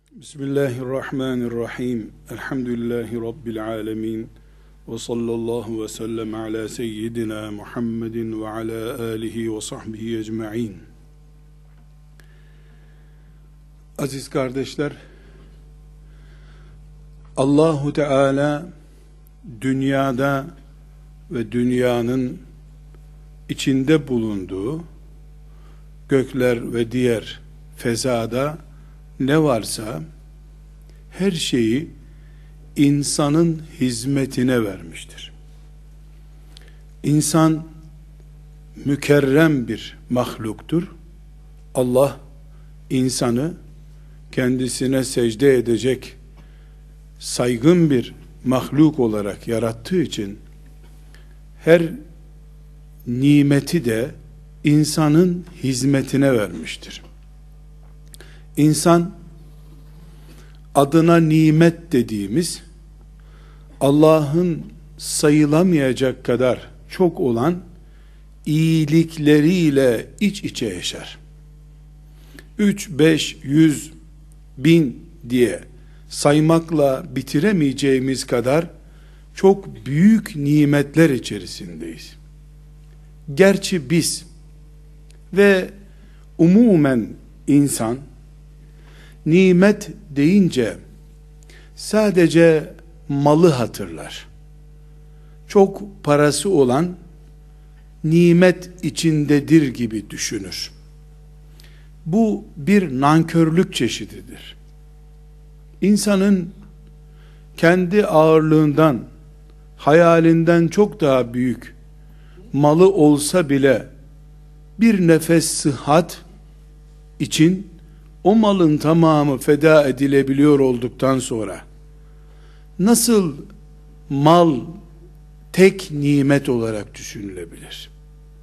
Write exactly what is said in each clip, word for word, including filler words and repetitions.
Bismillahirrahmanirrahim. Elhamdülillahi Rabbil alemin. Ve sallallahu ve sellem ala seyyidina Muhammedin ve ala alihi ve sahbihi ecma'in. Aziz kardeşler, Allahu Teala dünyada ve dünyanın içinde bulunduğu gökler ve diğer fezada ne varsa her şeyi insanın hizmetine vermiştir. İnsan mükerrem bir mahluktur. Allah insanı kendisine secde edecek saygın bir mahluk olarak yarattığı için her nimeti de insanın hizmetine vermiştir. İnsan adına nimet dediğimiz Allah'ın sayılamayacak kadar çok olan iyilikleriyle iç içe yaşar. Üç, beş, yüz, bin diye saymakla bitiremeyeceğimiz kadar çok büyük nimetler içerisindeyiz. Gerçi biz ve umumen insan nimet deyince sadece malı hatırlar. Çok parası olan nimet içindedir gibi düşünür. Bu bir nankörlük çeşididir. İnsanın kendi ağırlığından, hayalinden çok daha büyük malı olsa bile bir nefes sıhhat için o malın tamamı feda edilebiliyor olduktan sonra nasıl mal tek nimet olarak düşünülebilir?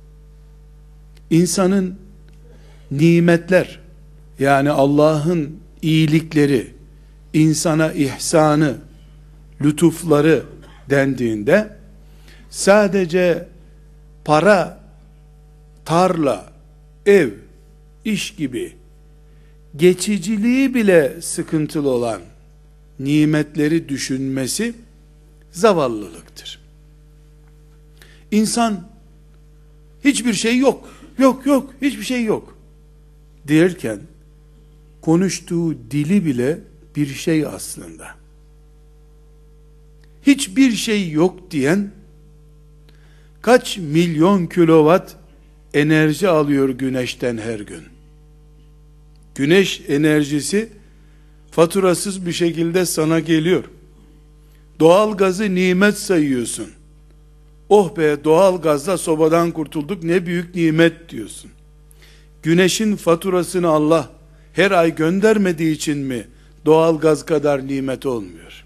İnsanın nimetler, yani Allah'ın iyilikleri, insana ihsanı, lütufları dendiğinde sadece para, tarla, ev, iş gibi geçiciliği bile sıkıntılı olan nimetleri düşünmesi zavallılıktır. İnsan hiçbir şey yok, yok yok, hiçbir şey yok derken konuştuğu dili bile bir şey aslında. Hiçbir şey yok diyen kaç milyon kilowatt enerji alıyor güneşten her gün. Güneş enerjisi faturasız bir şekilde sana geliyor. Doğal gazı nimet sayıyorsun. Oh be, doğal gazla sobadan kurtulduk, ne büyük nimet diyorsun. Güneşin faturasını Allah her ay göndermediği için mi doğal gaz kadar nimet olmuyor?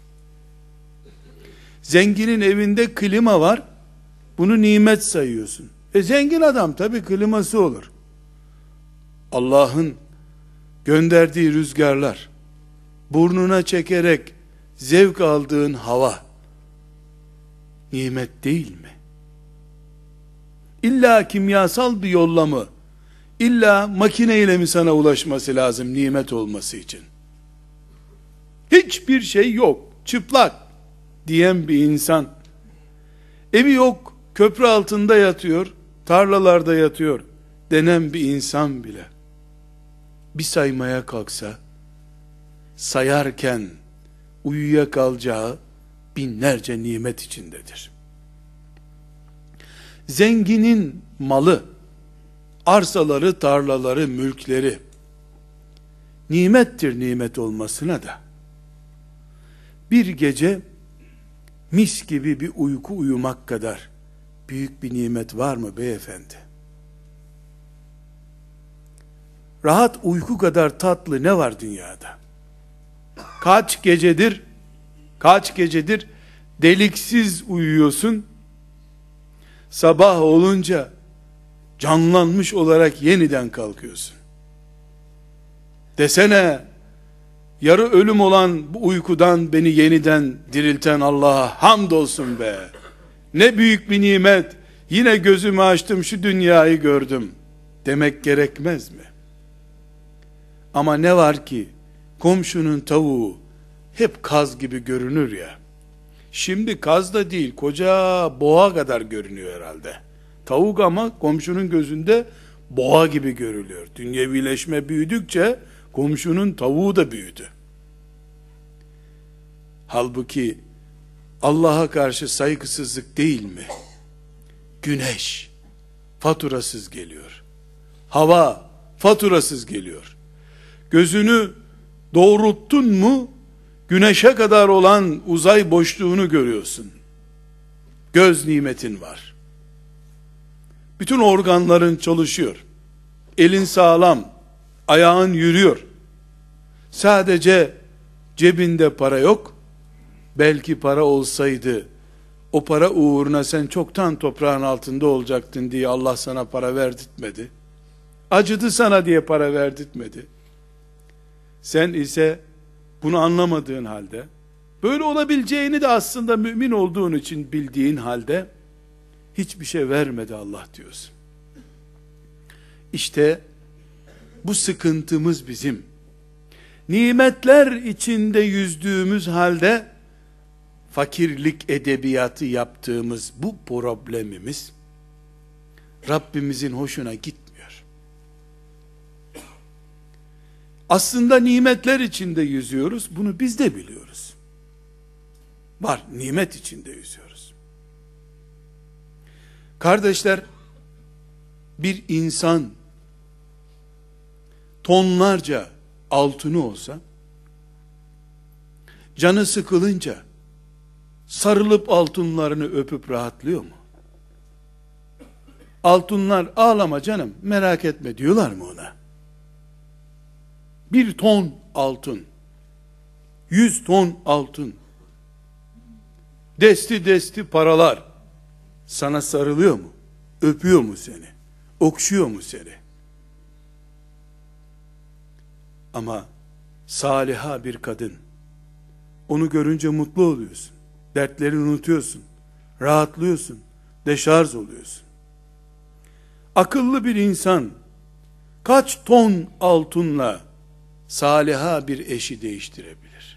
Zenginin evinde klima var, bunu nimet sayıyorsun. E zengin adam tabii kliması olur. Allah'ın gönderdiği rüzgarlar, burnuna çekerek zevk aldığın hava nimet değil mi? İlla kimyasal bir yolla mı, illa makineyle mi sana ulaşması lazım nimet olması için? Hiçbir şey yok, çıplak diyen bir insan, evi yok, köprü altında yatıyor, tarlalarda yatıyor denen bir insan bile bir saymaya kalksa, sayarken uyuyakalacağı binlerce nimet içindedir. Zenginin malı, arsaları, tarlaları, mülkleri nimettir, nimet olmasına da. Bir gece mis gibi bir uyku uyumak kadar büyük bir nimet var mı beyefendi? Rahat uyku kadar tatlı ne var dünyada? Kaç gecedir, kaç gecedir deliksiz uyuyorsun, sabah olunca canlanmış olarak yeniden kalkıyorsun. Desene, yarı ölüm olan bu uykudan beni yeniden dirilten Allah'a hamdolsun be. Ne büyük bir nimet, yine gözümü açtım, şu dünyayı gördüm demek gerekmez mi? Ama ne var ki komşunun tavuğu hep kaz gibi görünür ya. Şimdi kaz da değil, koca boğa kadar görünüyor herhalde. Tavuk ama komşunun gözünde boğa gibi görülüyor. Dünyevileşme büyüdükçe komşunun tavuğu da büyüdü. Halbuki Allah'a karşı saygısızlık değil mi? Güneş faturasız geliyor. Hava faturasız geliyor. Gözünü doğrulttun mu güneşe kadar olan uzay boşluğunu görüyorsun. Göz nimetin var. Bütün organların çalışıyor. Elin sağlam, ayağın yürüyor. Sadece cebinde para yok. Belki para olsaydı o para uğruna sen çoktan toprağın altında olacaktın diye Allah sana para verdirtmedi. Acıdı sana diye para verdirtmedi. Sen ise bunu anlamadığın halde, böyle olabileceğini de aslında mümin olduğun için bildiğin halde hiçbir şey vermedi Allah diyorsun. İşte bu sıkıntımız bizim. Nimetler içinde yüzdüğümüz halde fakirlik edebiyatı yaptığımız bu problemimiz Rabbimizin hoşuna gitmiyor. Aslında nimetler içinde yüzüyoruz. Bunu biz de biliyoruz. Var, nimet içinde yüzüyoruz. Kardeşler, bir insan tonlarca altını olsa, canı sıkılınca sarılıp altınlarını öpüp rahatlıyor mu? Altınlar, ağlama canım, merak etme diyorlar mı ona? Bir ton altın, yüz ton altın, desti desti paralar sana sarılıyor mu? Öpüyor mu seni? Okşuyor mu seni? Ama saliha bir kadın, onu görünce mutlu oluyorsun. Dertlerini unutuyorsun. Rahatlıyorsun. Deşarj oluyorsun. Akıllı bir insan kaç ton altınla saliha bir eşi değiştirebilir?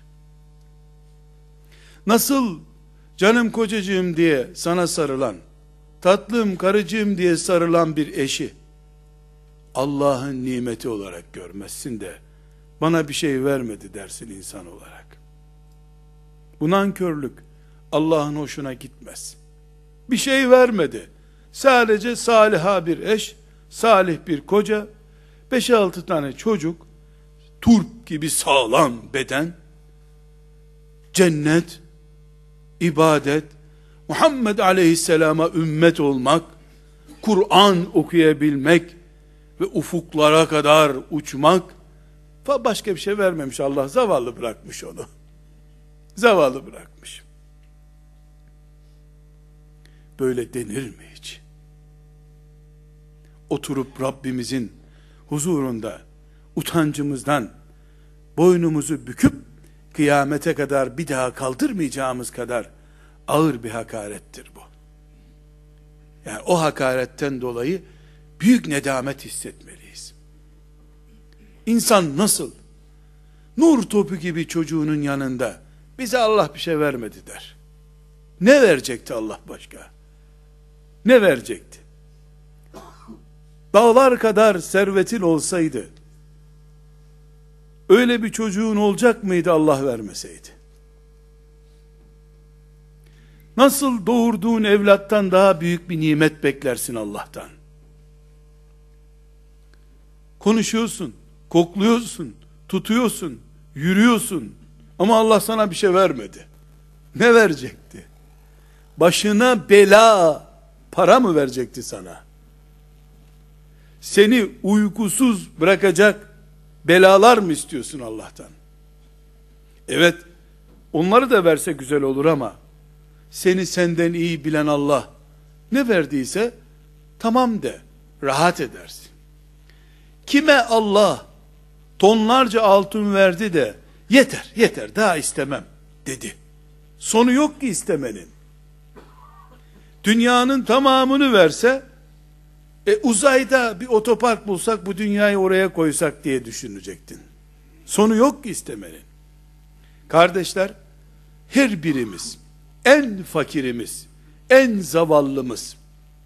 Nasıl canım kocacığım diye sana sarılan, tatlım karıcığım diye sarılan bir eşi Allah'ın nimeti olarak görmezsin de bana bir şey vermedi dersin insan olarak. Bu nankörlük Allah'ın hoşuna gitmez. Bir şey vermedi. Sadece saliha bir eş, salih bir koca, beş altı tane çocuk, turp gibi sağlam beden, cennet, ibadet, Muhammed Aleyhisselam'a ümmet olmak, Kur'an okuyabilmek ve ufuklara kadar uçmak, başka bir şey vermemiş Allah, zavallı bırakmış onu. Zavallı bırakmış. Böyle denir mi hiç? Oturup Rabbimizin huzurunda utancımızdan boynumuzu büküp kıyamete kadar bir daha kaldırmayacağımız kadar ağır bir hakarettir bu. Yani o hakaretten dolayı büyük nedamet hissetmeliyiz. İnsan nasıl nur topu gibi çocuğunun yanında bize Allah bir şey vermedi der. Ne verecekti Allah başka? Ne verecekti? Dağlar kadar servetin olsaydı öyle bir çocuğun olacak mıydı Allah vermeseydi? Nasıl doğurduğun evlattan daha büyük bir nimet beklersin Allah'tan? Konuşuyorsun, kokluyorsun, tutuyorsun, yürüyorsun ama Allah sana bir şey vermedi. Ne verecekti? Başına bela, para mı verecekti sana? Seni uykusuz bırakacak belalar mı istiyorsun Allah'tan? Evet, onları da verse güzel olur ama seni senden iyi bilen Allah ne verdiyse tamam de, rahat edersin. Kime Allah tonlarca altın verdi de yeter, yeter, daha istemem dedi. Sonu yok ki istemenin. Dünyanın tamamını verse, e, uzayda bir otopark bulsak, bu dünyayı oraya koysak diye düşünecektin. Sonu yok ki istemenin. Kardeşler, her birimiz, en fakirimiz, en zavallımız,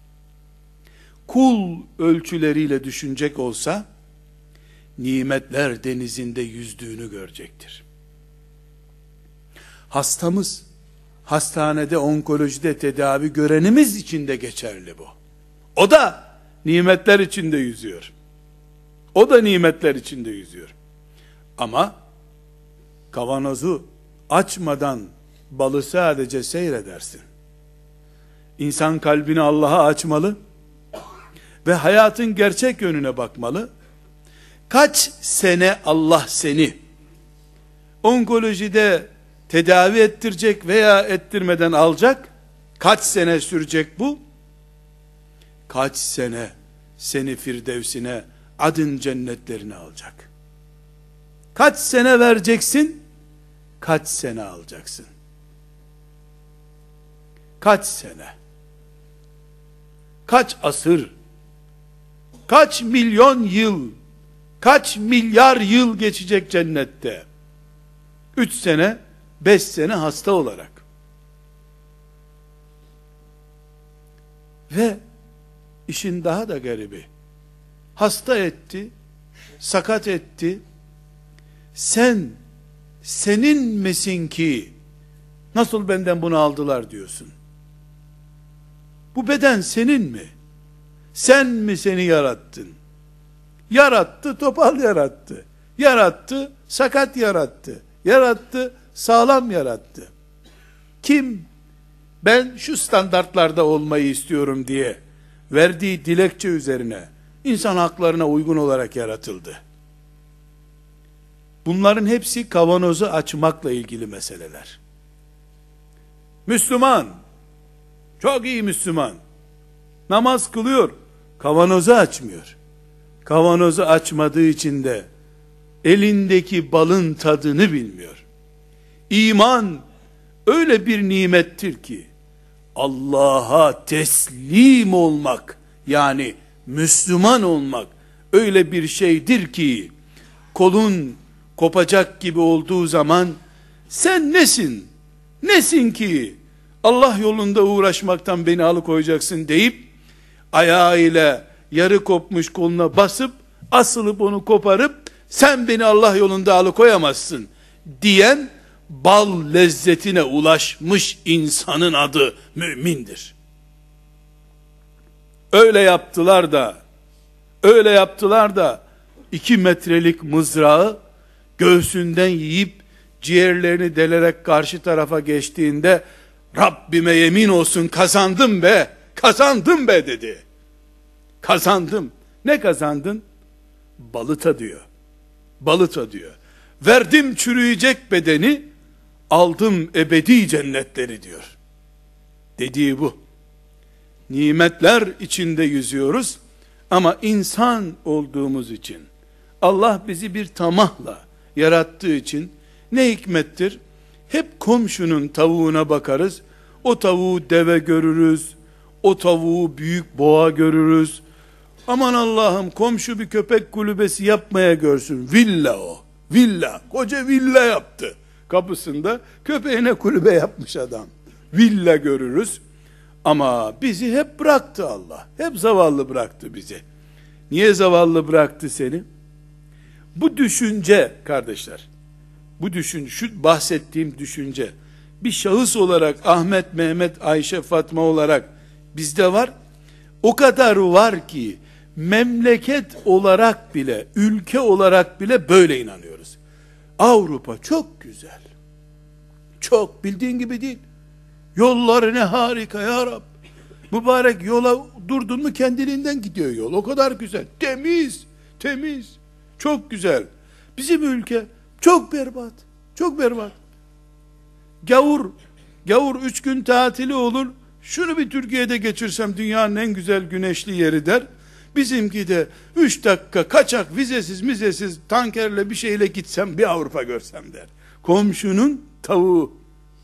kul ölçüleriyle düşünecek olsa, nimetler denizinde yüzdüğünü görecektir. Hastamız, hastanede, onkolojide tedavi görenimiz için de geçerli bu. O da nimetler içinde yüzüyor. O da nimetler içinde yüzüyor. Ama kavanozu açmadan balı sadece seyredersin. İnsan kalbini Allah'a açmalı ve hayatın gerçek yönüne bakmalı. Kaç sene Allah seni onkolojide tedavi ettirecek veya ettirmeden alacak? Kaç sene sürecek bu? Kaç sene seni Firdevsine, adın cennetlerine alacak? Kaç sene vereceksin? Kaç sene alacaksın? Kaç sene? Kaç asır? Kaç milyon yıl? Kaç milyar yıl geçecek cennette? Üç sene, beş sene hasta olarak. Ve işin daha da garibi, hasta etti, sakat etti. Sen, senin misin ki, nasıl benden bunu aldılar diyorsun. Bu beden senin mi? Sen mi seni yarattın? Yarattı, topal yarattı. Yarattı, sakat yarattı. Yarattı, sağlam yarattı. Kim, ben şu standartlarda olmayı istiyorum diye verdiği dilekçe üzerine insan haklarına uygun olarak yaratıldı? Bunların hepsi kavanozu açmakla ilgili meseleler. Müslüman, çok iyi Müslüman, namaz kılıyor, kavanozu açmıyor. Kavanozu açmadığı için de elindeki balın tadını bilmiyor. İman öyle bir nimettir ki, Allah'a teslim olmak, yani Müslüman olmak öyle bir şeydir ki, kolun kopacak gibi olduğu zaman, sen nesin, nesin ki Allah yolunda uğraşmaktan beni alıkoyacaksın deyip, ayağıyla yarı kopmuş koluna basıp, asılıp onu koparıp, sen beni Allah yolunda alıkoyamazsın diyen, bal lezzetine ulaşmış insanın adı mümindir. Öyle yaptılar da, öyle yaptılar da, iki metrelik mızrağı göğsünden yiyip, ciğerlerini delerek karşı tarafa geçtiğinde, Rabbime yemin olsun kazandım be, kazandım be dedi. Kazandım. Ne kazandın? Balı tadıyor. Balı tadıyor. Verdim çürüyecek bedeni, aldım ebedi cennetleri diyor. Dediği bu. Nimetler içinde yüzüyoruz ama insan olduğumuz için, Allah bizi bir tamahla yarattığı için ne hikmettir? Hep komşunun tavuğuna bakarız. O tavuğu deve görürüz. O tavuğu büyük boğa görürüz. Aman Allah'ım, komşu bir köpek kulübesi yapmaya görsün. Villa o. Villa. Koca villa yaptı. Kapısında köpeğine kulübe yapmış adam. Villa görürüz. Ama bizi hep bıraktı Allah. Hep zavallı bıraktı bizi. Niye zavallı bıraktı seni? Bu düşünce kardeşler, bu düşün, şu bahsettiğim düşünce, bir şahıs olarak Ahmet, Mehmet, Ayşe, Fatma olarak bizde var. O kadar var ki, memleket olarak bile, ülke olarak bile böyle inanıyoruz. Avrupa çok güzel. Çok, bildiğin gibi değil. Yolları ne harika ya Rab. Mübarek yola durdun mu kendiliğinden gidiyor yol. O kadar güzel. Temiz, temiz. Çok güzel. Bizim ülke çok berbat. Çok berbat. Gavur, gavur üç gün tatili olur. Şunu bir Türkiye'de geçirsem dünyanın en güzel güneşli yeri der. Bizimki de üç dakika kaçak, vizesiz mizesiz tankerle bir şeyle gitsem bir Avrupa görsem der. Komşunun tavuğu.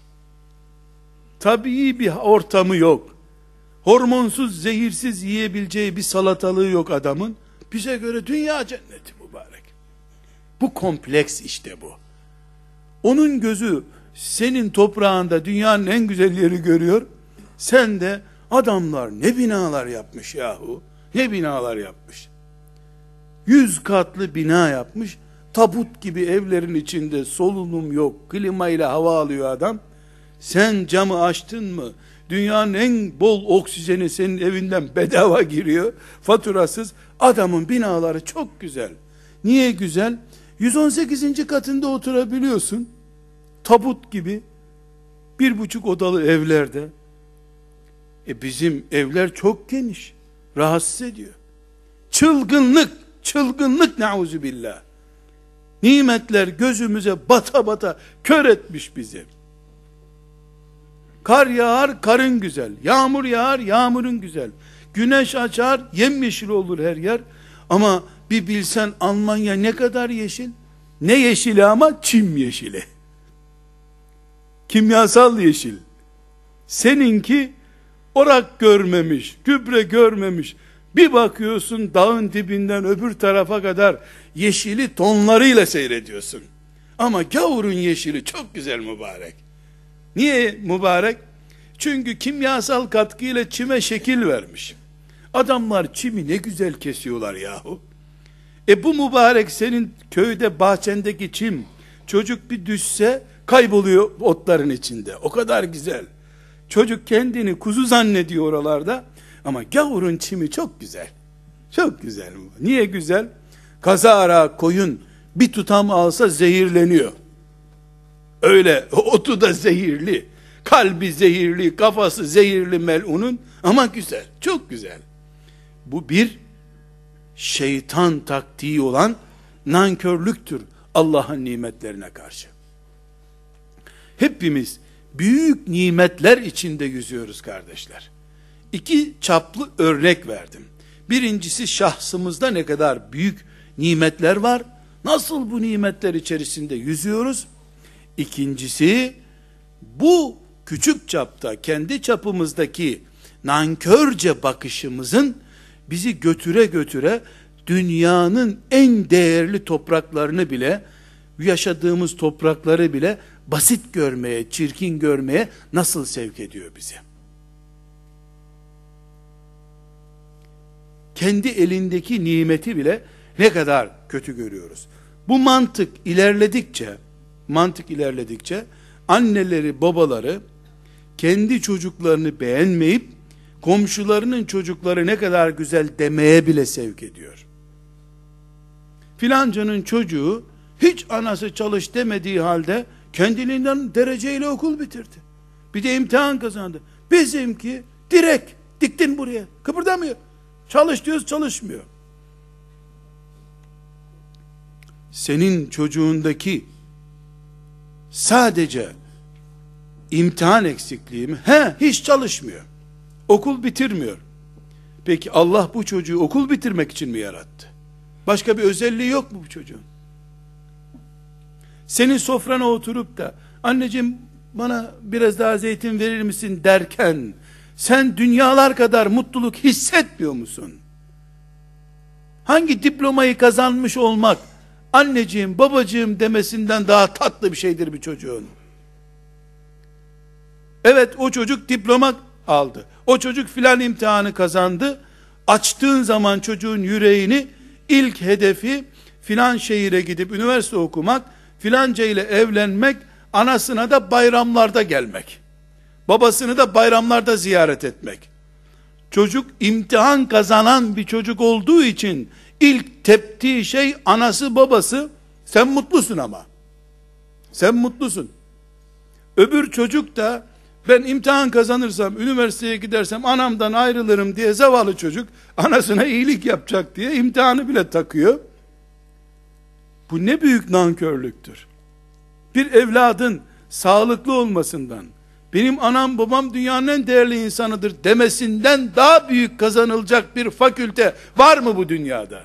Tabii bir ortamı yok. Hormonsuz, zehirsiz yiyebileceği bir salatalığı yok adamın. Bize göre dünya cenneti mübarek. Bu kompleks işte bu. Onun gözü senin toprağında dünyanın en güzel yeri görüyor. Sen de adamlar ne binalar yapmış yahu. Ne binalar yapmış. Yüz katlı bina yapmış. Tabut gibi evlerin içinde solunum yok. Klimayla hava alıyor adam. Sen camı açtın mı? Dünyanın en bol oksijeni senin evinden bedava giriyor. Faturasız. Adamın binaları çok güzel. Niye güzel? yüz on sekizinci katında oturabiliyorsun. Tabut gibi. Bir buçuk odalı evlerde. E bizim evler çok geniş. Rahatsız ediyor. Çılgınlık, çılgınlık neuzubillah. Nimetler gözümüze bata bata kör etmiş bizi. Kar yağar, karın güzel. Yağmur yağar, yağmurun güzel. Güneş açar, yemyeşil olur her yer. Ama bir bilsen Almanya ne kadar yeşil. Ne yeşili ama? Çim yeşili. Kimyasal yeşil. Seninki orak görmemiş, gübre görmemiş. Bir bakıyorsun dağın dibinden öbür tarafa kadar yeşili tonlarıyla seyrediyorsun. Ama gavurun yeşili çok güzel mübarek. Niye mübarek? Çünkü kimyasal katkıyla çime şekil vermiş. Adamlar çimi ne güzel kesiyorlar yahu. E bu mübarek senin köyde bahçendeki çim, çocuk bir düşse kayboluyor otların içinde. O kadar güzel. Çocuk kendini kuzu zannediyor oralarda. Ama gavurun çimi çok güzel. Çok güzel. Niye güzel? Kazara koyun bir tutam alsa zehirleniyor. Öyle otu da zehirli. Kalbi zehirli, kafası zehirli melunun ama güzel. Çok güzel. Bu bir şeytan taktiği olan nankörlüktür Allah'ın nimetlerine karşı. Hepimiz büyük nimetler içinde yüzüyoruz kardeşler. İki çaplı örnek verdim. Birincisi şahsımızda ne kadar büyük nimetler var. Nasıl bu nimetler içerisinde yüzüyoruz? İkincisi bu küçük çapta kendi çapımızdaki nankörce bakışımızın bizi götüre götüre dünyanın en değerli topraklarını bile, yaşadığımız toprakları bile basit görmeye, çirkin görmeye nasıl sevk ediyor bizi? Kendi elindeki nimeti bile ne kadar kötü görüyoruz. Bu mantık ilerledikçe, mantık ilerledikçe anneleri, babaları kendi çocuklarını beğenmeyip komşularının çocukları ne kadar güzel demeye bile sevk ediyor. Filancanın çocuğu hiç anası çalış demediği halde kendiliğinden dereceyle okul bitirdi. Bir de imtihan kazandı. Bizimki direkt diktin buraya. Kıpırdamıyor. Çalış diyoruz, çalışmıyor. Senin çocuğundaki sadece imtihan eksikliği mi? He, hiç çalışmıyor. Okul bitirmiyor. Peki Allah bu çocuğu okul bitirmek için mi yarattı? Başka bir özelliği yok mu bu çocuğun? Senin sofrana oturup da anneciğim bana biraz daha zeytin verir misin derken sen dünyalar kadar mutluluk hissetmiyor musun? Hangi diplomayı kazanmış olmak anneciğim babacığım demesinden daha tatlı bir şeydir bir çocuğun? Evet, o çocuk diploma aldı. O çocuk filan imtihanı kazandı. Açtığın zaman çocuğun yüreğini ilk hedefi filan şehire gidip üniversite okumak, filanca ile evlenmek, anasına da bayramlarda gelmek. Babasını da bayramlarda ziyaret etmek. Çocuk imtihan kazanan bir çocuk olduğu için ilk teptiği şey anası babası. Sen mutlusun ama. Sen mutlusun. Öbür çocuk da ben imtihan kazanırsam, üniversiteye gidersem anamdan ayrılırım diye zavallı çocuk anasına iyilik yapacak diye imtihanı bile takıyor. Bu ne büyük nankörlüktür. Bir evladın sağlıklı olmasından, benim anam babam dünyanın en değerli insanıdır demesinden daha büyük kazanılacak bir fakülte var mı bu dünyada?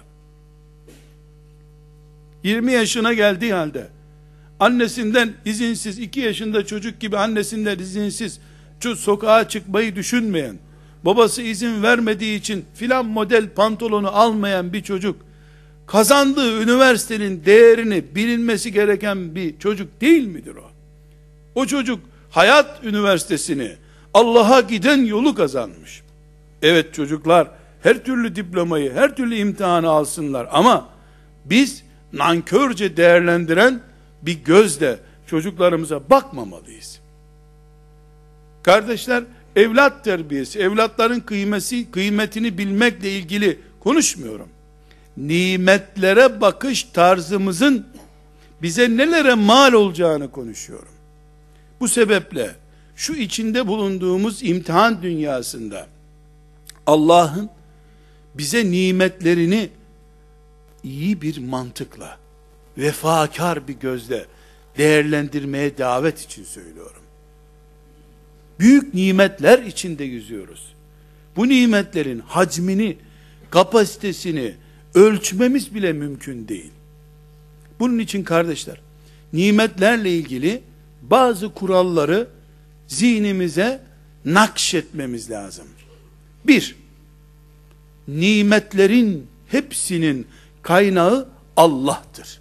yirmi yaşına geldiği halde annesinden izinsiz, iki yaşında çocuk gibi annesinden izinsiz sokağa çıkmayı düşünmeyen, babası izin vermediği için filan model pantolonu almayan bir çocuk kazandığı üniversitenin değerini bilinmesi gereken bir çocuk değil midir o? O çocuk hayat üniversitesini, Allah'a giden yolu kazanmış. Evet, çocuklar her türlü diplomayı, her türlü imtihanı alsınlar ama biz nankörce değerlendiren bir gözle çocuklarımıza bakmamalıyız. Kardeşler, evlat terbiyesi, evlatların kıymeti, kıymetini bilmekle ilgili konuşmuyorum. Nimetlere bakış tarzımızın bize nelere mal olacağını konuşuyorum. Bu sebeple şu içinde bulunduğumuz imtihan dünyasında Allah'ın bize nimetlerini iyi bir mantıkla, vefakar bir gözle değerlendirmeye davet için söylüyorum. Büyük nimetler içinde yüzüyoruz. Bu nimetlerin hacmini, kapasitesini ölçmemiz bile mümkün değil. Bunun için kardeşler, nimetlerle ilgili bazı kuralları zihnimize nakşetmemiz lazım. Bir, nimetlerin hepsinin kaynağı Allah'tır.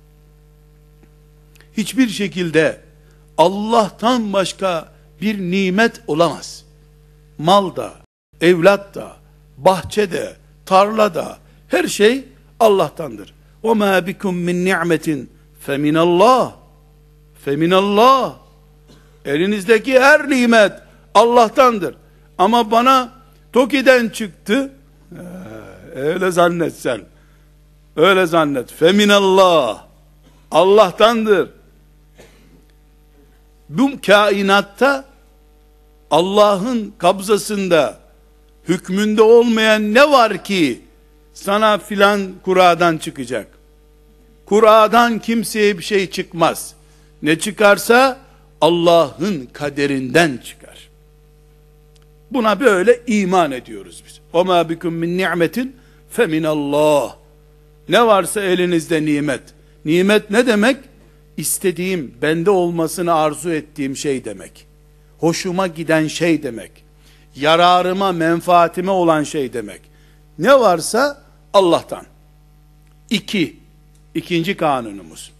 Hiçbir şekilde Allah'tan başka bir nimet olamaz. Malda, evlatta, bahçede, tarlada, her şey Allah'tandır. وَمَا بِكُمْ مِنْ نِعْمَةٍ فَمِنَ اللّٰهِ فَمِنَ اللّٰهِ Elinizdeki her nimet Allah'tandır. Ama bana TOKİ'den çıktı, ee, öyle zannetsen, öyle zannet. Feminallah, Allah'tandır. Bu kainatta Allah'ın kabzasında, hükmünde olmayan ne var ki sana filan kuradan çıkacak? Kuradan kimseye bir şey çıkmaz. Ne çıkarsa Allah'ın kaderinden çıkar. Buna böyle iman ediyoruz biz. وَمَا بِكُمْ مِنْ نِعْمَةٍ فَمِنَ اللّٰهِ Ne varsa elinizde nimet. Nimet ne demek? İstediğim, bende olmasını arzu ettiğim şey demek. Hoşuma giden şey demek. Yararıma, menfaatime olan şey demek. Ne varsa Allah'tan. İki, ikinci kanunumuz.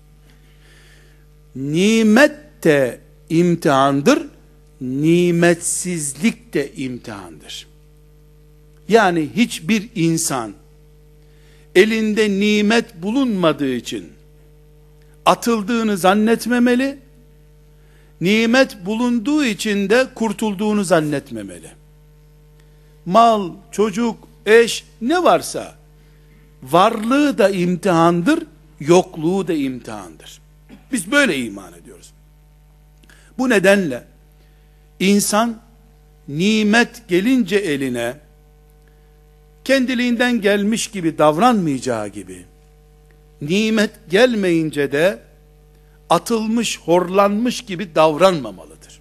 Nimet de imtihandır, nimetsizlik de imtihandır. Yani hiçbir insan elinde nimet bulunmadığı için atıldığını zannetmemeli, nimet bulunduğu için de kurtulduğunu zannetmemeli. Mal, çocuk, eş, ne varsa varlığı da imtihandır, yokluğu da imtihandır. Biz böyle iman ediyoruz. Bu nedenle insan nimet gelince eline kendiliğinden gelmiş gibi davranmayacağı gibi, nimet gelmeyince de atılmış, horlanmış gibi davranmamalıdır.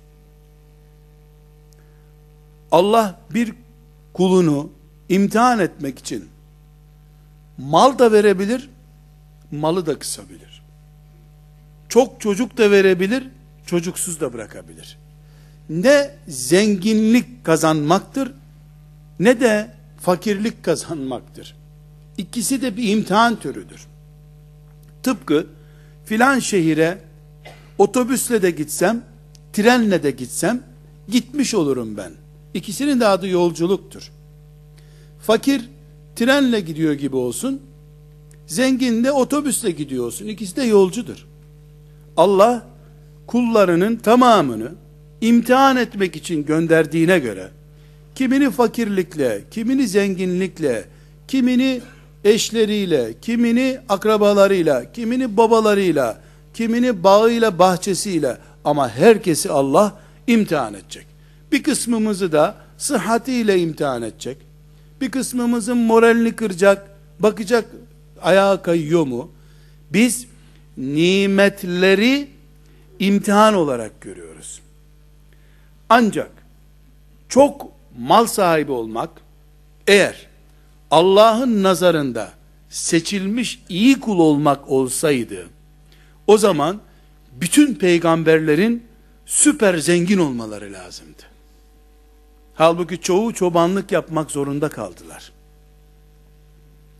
Allah bir kulunu imtihan etmek için mal da verebilir, malı da kısabilir. Çok çocuk da verebilir, çocuksuz da bırakabilir. Ne zenginlik kazanmaktır, ne de fakirlik kazanmaktır. İkisi de bir imtihan türüdür. Tıpkı filan şehire otobüsle de gitsem, trenle de gitsem, gitmiş olurum ben. İkisinin de adı yolculuktur. Fakir trenle gidiyor gibi olsun, zengin de otobüsle gidiyor olsun. İkisi de yolcudur. Allah kullarının tamamını imtihan etmek için gönderdiğine göre, kimini fakirlikle, kimini zenginlikle, kimini eşleriyle, kimini akrabalarıyla, kimini babalarıyla, kimini bağıyla, bahçesiyle, ama herkesi Allah imtihan edecek. Bir kısmımızı da sıhhatiyle imtihan edecek. Bir kısmımızın moralini kıracak, bakacak ayağa kayıyor mu? Biz nimetleri imtihan olarak görüyoruz. Ancak çok mal sahibi olmak, eğer Allah'ın nazarında seçilmiş iyi kul olmak olsaydı, o zaman bütün peygamberlerin süper zengin olmaları lazımdı. Halbuki çoğu çobanlık yapmak zorunda kaldılar.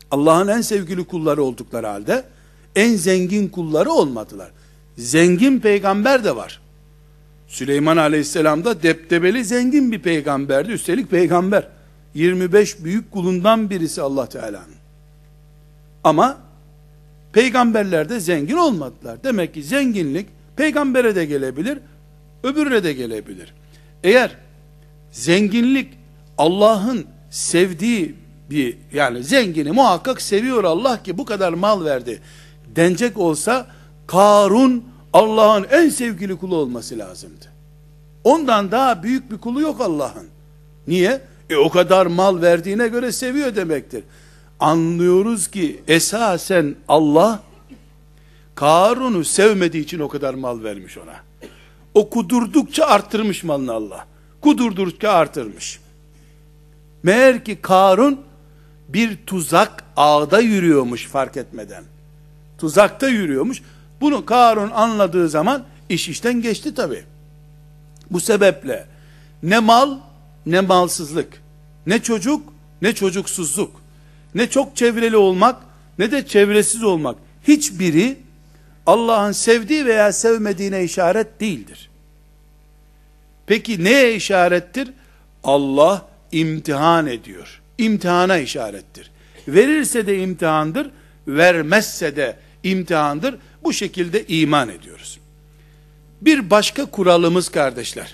Allah'ın en sevgili kulları oldukları halde en zengin kulları olmadılar. Zengin peygamber de var. Süleyman Aleyhisselam da deptebeli zengin bir peygamberdi. Üstelik peygamber. yirmi beş büyük kulundan birisi Allah Teala'nın. Ama peygamberler de zengin olmadılar. Demek ki zenginlik peygambere de gelebilir, öbürüne de gelebilir. Eğer zenginlik Allah'ın sevdiği bir, yani zengini muhakkak seviyor Allah ki bu kadar mal verdi denecek olsa, Karun Allah'ın en sevgili kulu olması lazımdı. Ondan daha büyük bir kulu yok Allah'ın. Niye? E o kadar mal verdiğine göre seviyor demektir. Anlıyoruz ki esasen Allah Karun'u sevmediği için o kadar mal vermiş ona. O kudurdukça arttırmış malını Allah. Kudurdukça artırmış. Meğer ki Karun bir tuzak ağda yürüyormuş fark etmeden. Tuzakta yürüyormuş. Bunu Karun anladığı zaman iş işten geçti tabi. Bu sebeple ne mal ne malsızlık, ne çocuk ne çocuksuzluk, ne çok çevreli olmak ne de çevresiz olmak, hiçbiri Allah'ın sevdiği veya sevmediğine işaret değildir. Peki neye işarettir? Allah imtihan ediyor. İmtihana işarettir. Verirse de imtihandır, vermezse de imtihandır. Bu şekilde iman ediyoruz. Bir başka kuralımız kardeşler,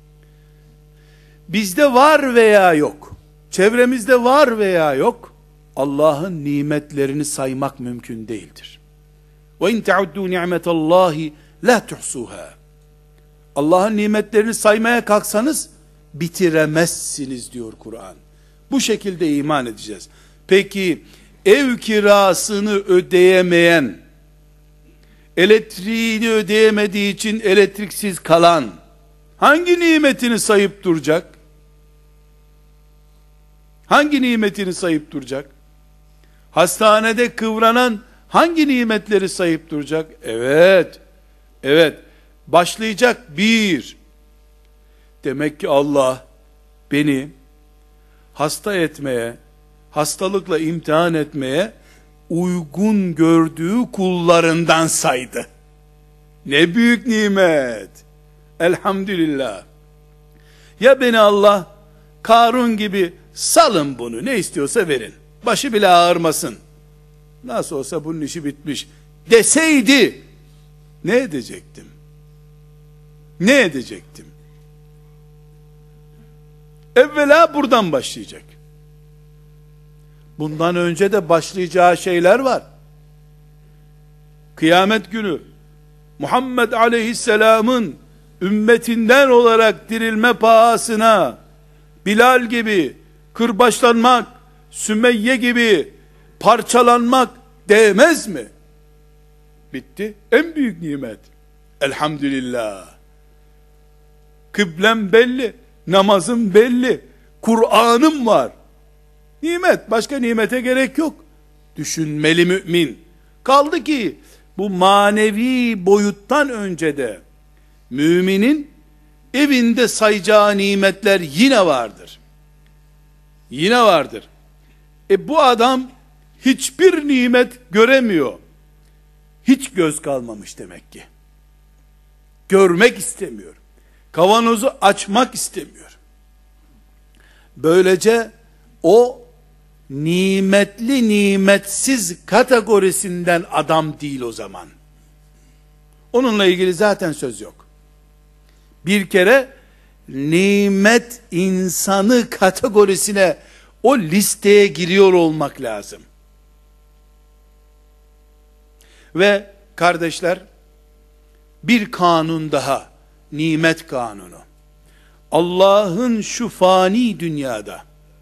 bizde var veya yok, çevremizde var veya yok, Allah'ın nimetlerini saymak mümkün değildir. وَاِنْ تَعُدُّوا نِعْمَةَ اللّٰهِ لَا تُحْصُوهَا. Allah'ın nimetlerini saymaya kalksanız bitiremezsiniz diyor Kur'an. Bu şekilde iman edeceğiz. Peki ev kirasını ödeyemeyen, elektriğini ödeyemediği için elektriksiz kalan hangi nimetini sayıp duracak? Hangi nimetini sayıp duracak? Hastanede kıvranan hangi nimetleri sayıp duracak? Evet, evet, başlayacak bir. Demek ki Allah beni hasta etmeye, hastalıkla imtihan etmeye uygun gördüğü kullarından saydı. Ne büyük nimet. Elhamdülillah. Ya beni Allah Karun gibi salın bunu, ne istiyorsa verin, başı bile ağırmasın, nasıl olsa bunun işi bitmiş deseydi ne edecektim? Ne edecektim? Evvela buradan başlayacak. Bundan önce de başlayacağı şeyler var. Kıyamet günü Muhammed Aleyhisselam'ın ümmetinden olarak dirilme pahasına Bilal gibi kırbaçlanmak, Sümeyye gibi parçalanmak değmez mi? Bitti. En büyük nimet. Elhamdülillah. Kıblem belli, namazım belli, Kur'an'ım var. Nimet, başka nimete gerek yok. Düşünmeli mümin. Kaldı ki bu manevi boyuttan önce de müminin evinde sayacağı nimetler yine vardır. Yine vardır. E bu adam hiçbir nimet göremiyor. Hiç göz kalmamış demek ki. Görmek istemiyor. Kavanozu açmak istemiyor. Böylece o nimetli nimetsiz kategorisinden adam değil o zaman. Onunla ilgili zaten söz yok. Bir kere nimet insanı kategorisine, o listeye giriyor olmak lazım. Ve kardeşler, bir kanun daha, nimet kanunu. Allah'ın şu fani dünyada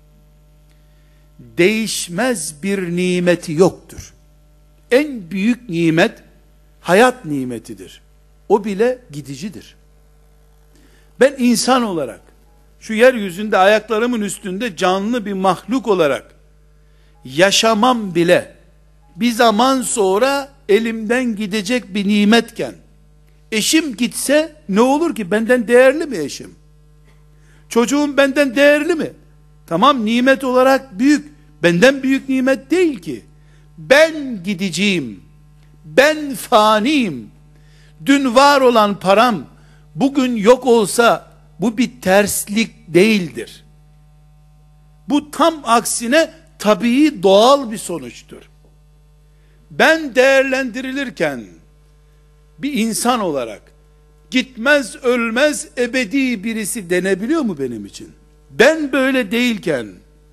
değişmez bir nimeti yoktur. En büyük nimet hayat nimetidir. O bile gidicidir. Ben insan olarak şu yeryüzünde ayaklarımın üstünde canlı bir mahluk olarak yaşamam bile bir zaman sonra elimden gidecek bir nimetken, eşim gitse ne olur ki? Benden değerli mi eşim? Çocuğum benden değerli mi? Tamam, nimet olarak büyük. benden büyük nimet değil ki. Ben gideceğim, ben faniyim. Dün var olan param bugün yok olsa bu bir terslik değildir. Bu tam aksine tabii, doğal bir sonuçtur. Ben değerlendirilirken bir insan olarak gitmez ölmez ebedi birisi denebiliyor mu benim için? Ben böyle değilken,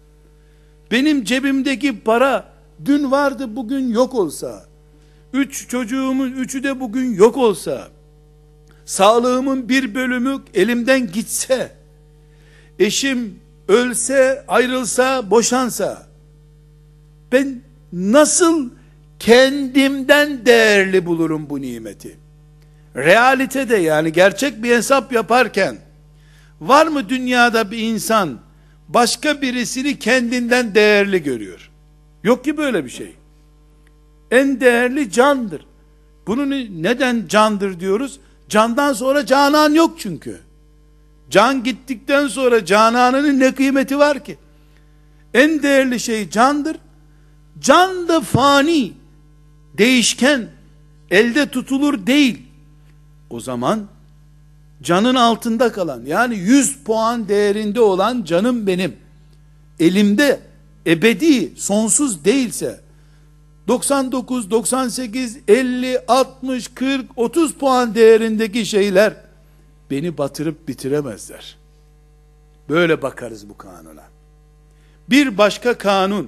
benim cebimdeki para dün vardı bugün yok olsa, üç çocuğumun üçü de bugün yok olsa, sağlığımın bir bölümü elimden gitse, eşim ölse, ayrılsa, boşansa, ben nasıl kendimden değerli bulurum bu nimeti? Realitede, yani gerçek bir hesap yaparken, var mı dünyada bir insan başka birisini kendinden değerli görüyor? Yok ki böyle bir şey. En değerli candır. Bunu neden candır diyoruz? Candan sonra canan yok çünkü. Can gittikten sonra cananının ne kıymeti var ki? En değerli şey candır. Can da fani, değişken, elde tutulur değil. O zaman canın altında kalan, yani yüz puan değerinde olan canım benim elimde ebedi, sonsuz değilse, doksan dokuz, doksan sekiz, elli, altmış, kırk, otuz puan değerindeki şeyler beni batırıp bitiremezler. Böyle bakarız bu kanuna. Bir başka kanun,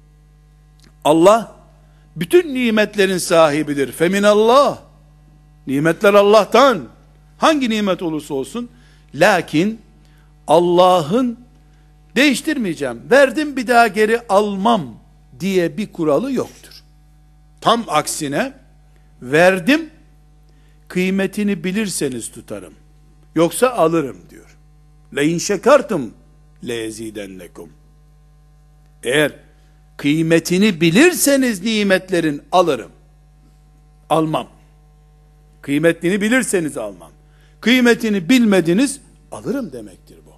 Allah bütün nimetlerin sahibidir. Feminallah, nimetler Allah'tan, hangi nimet olursa olsun. Lakin Allah'ın değiştirmeyeceğim, verdim bir daha geri almam diye bir kuralı yoktur. Tam aksine, verdim, kıymetini bilirseniz tutarım, yoksa alırım diyor. Le in şekertum le yezidennekum. Eğer kıymetini bilirseniz nimetlerin, alırım, almam. Kıymetini bilirseniz almam. Kıymetini bilmediniz, alırım demektir bu.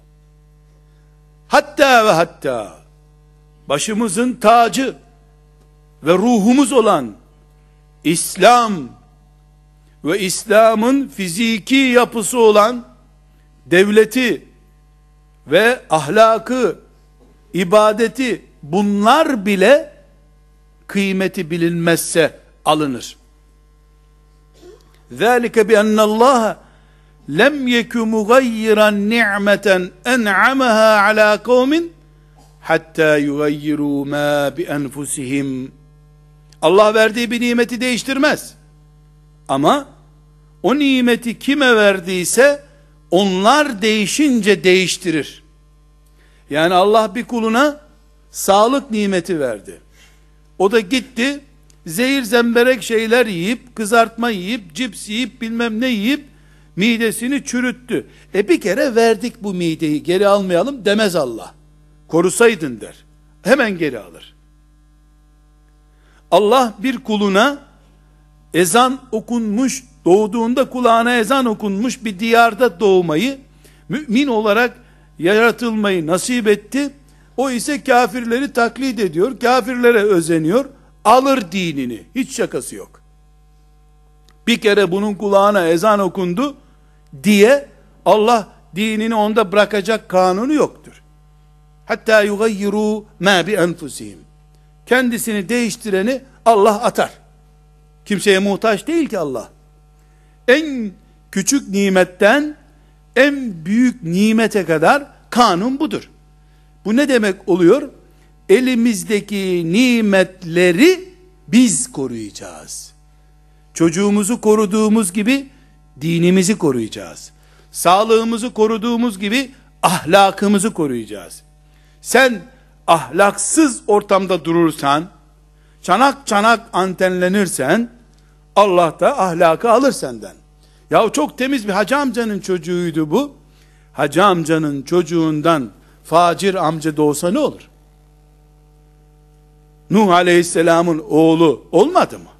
Hatta ve hatta başımızın tacı ve ruhumuz olan İslam ve İslam'ın fiziki yapısı olan devleti ve ahlakı, ibadeti, bunlar bile kıymeti bilinmezse alınır. ذَٰلِكَ بِأَنَّ اللّٰهَ لَمْ يَكُ مُغَيِّرًا نِعْمَةً اَنْعَمَهَا عَلَى قَوْمٍ حَتَّى يُغَيِّرُوا مَا بِأَنْفُسِهِمْ. Allah verdiği bir nimeti değiştirmez. Ama o nimeti kime verdiyse onlar değişince değiştirir. Yani Allah bir kuluna sağlık nimeti verdi. O da gitti, zehir zemberek şeyler yiyip, kızartma yiyip, cips yiyip, bilmem ne yiyip, midesini çürüttü. E bir kere verdik bu mideyi, geri almayalım demez Allah. Korusaydın der. Hemen geri alır. Allah bir kuluna ezan okunmuş, doğduğunda kulağına ezan okunmuş bir diyarda doğmayı, mümin olarak yaratılmayı nasip etti. O ise kafirleri taklit ediyor, kafirlere özeniyor, alır dinini. Hiç şakası yok. Bir kere bunun kulağına ezan okundu diye Allah dinini onda bırakacak kanunu yoktur. Hatta yugayyiru ma bi enfusihim. Kendisini değiştireni Allah atar. Kimseye muhtaç değil ki Allah. En küçük nimetten en büyük nimete kadar kanun budur. Bu ne demek oluyor? Elimizdeki nimetleri biz koruyacağız. Çocuğumuzu koruduğumuz gibi dinimizi koruyacağız. Sağlığımızı koruduğumuz gibi ahlakımızı koruyacağız. Sen ahlaksız ortamda durursan, çanak çanak antenlenirsen, Allah da ahlakı alır senden. Ya çok temiz bir hacı amcanın çocuğuydu bu. Hacı amcanın çocuğundan facir amca doğsa ne olur? Nuh Aleyhisselam'ın oğlu olmadı mı?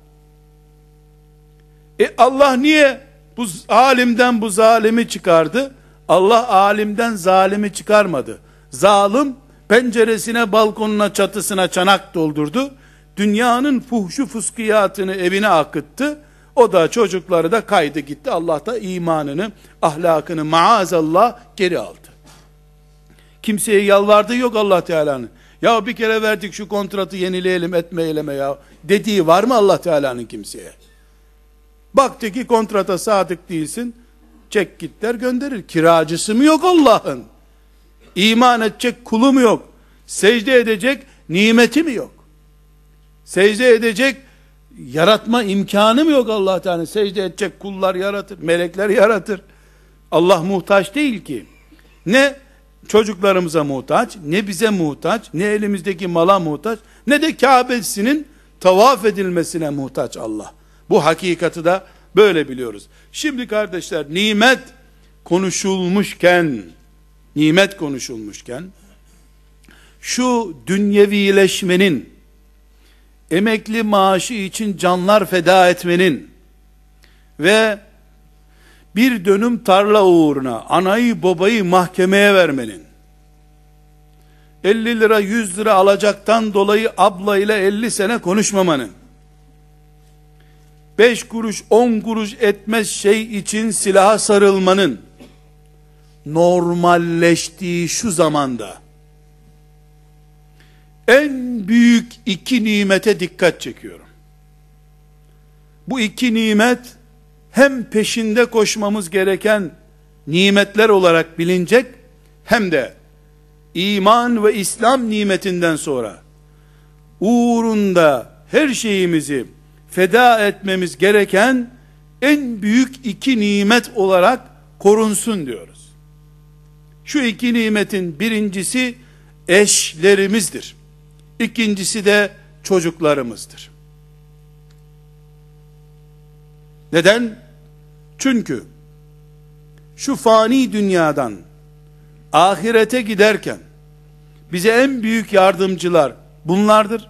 E Allah niye bu alimden bu zalimi çıkardı? Allah alimden zalimi çıkarmadı. Zalim penceresine, balkonuna, çatısına çanak doldurdu. Dünyanın fuhşu fıskiyatını evine akıttı. O da çocukları da kaydı gitti. Allah da imanını, ahlakını maazallah geri aldı. Kimseye yalvardığı yok Allah Teala'nın. Ya bir kere verdik şu kontratı yenileyelim etmeyelim ya dediği var mı Allah Teala'nın kimseye? Baktı ki kontrata sadık değilsin, çek git der gönderir. Kiracısı mı yok Allah'ın? İman edecek kulu mu yok? Secde edecek nimeti mi yok? Secde edecek yaratma imkanı mı yok Allah Teala? Secde edecek kullar yaratır, melekler yaratır. Allah muhtaç değil ki. Ne çocuklarımıza muhtaç, ne bize muhtaç, ne elimizdeki mala muhtaç, ne de Kabe'sinin tavaf edilmesine muhtaç Allah. Bu hakikati de böyle biliyoruz. Şimdi kardeşler, nimet konuşulmuşken, nimet konuşulmuşken, şu dünyevileşmenin, emekli maaşı için canlar feda etmenin ve bir dönüm tarla uğruna anayı babayı mahkemeye vermenin, elli lira yüz lira alacaktan dolayı ablayla elli sene konuşmamanın, beş kuruş on kuruş etmez şey için silaha sarılmanın normalleştiği şu zamanda en büyük iki nimete dikkat çekiyorum. Bu iki nimet hem peşinde koşmamız gereken nimetler olarak bilinecek, hem de iman ve İslam nimetinden sonra uğrunda her şeyimizi feda etmemiz gereken en büyük iki nimet olarak korunsun diyoruz. Şu iki nimetin birincisi eşlerimizdir. İkincisi de çocuklarımızdır. Neden? Çünkü şu fani dünyadan ahirete giderken bize en büyük yardımcılar bunlardır.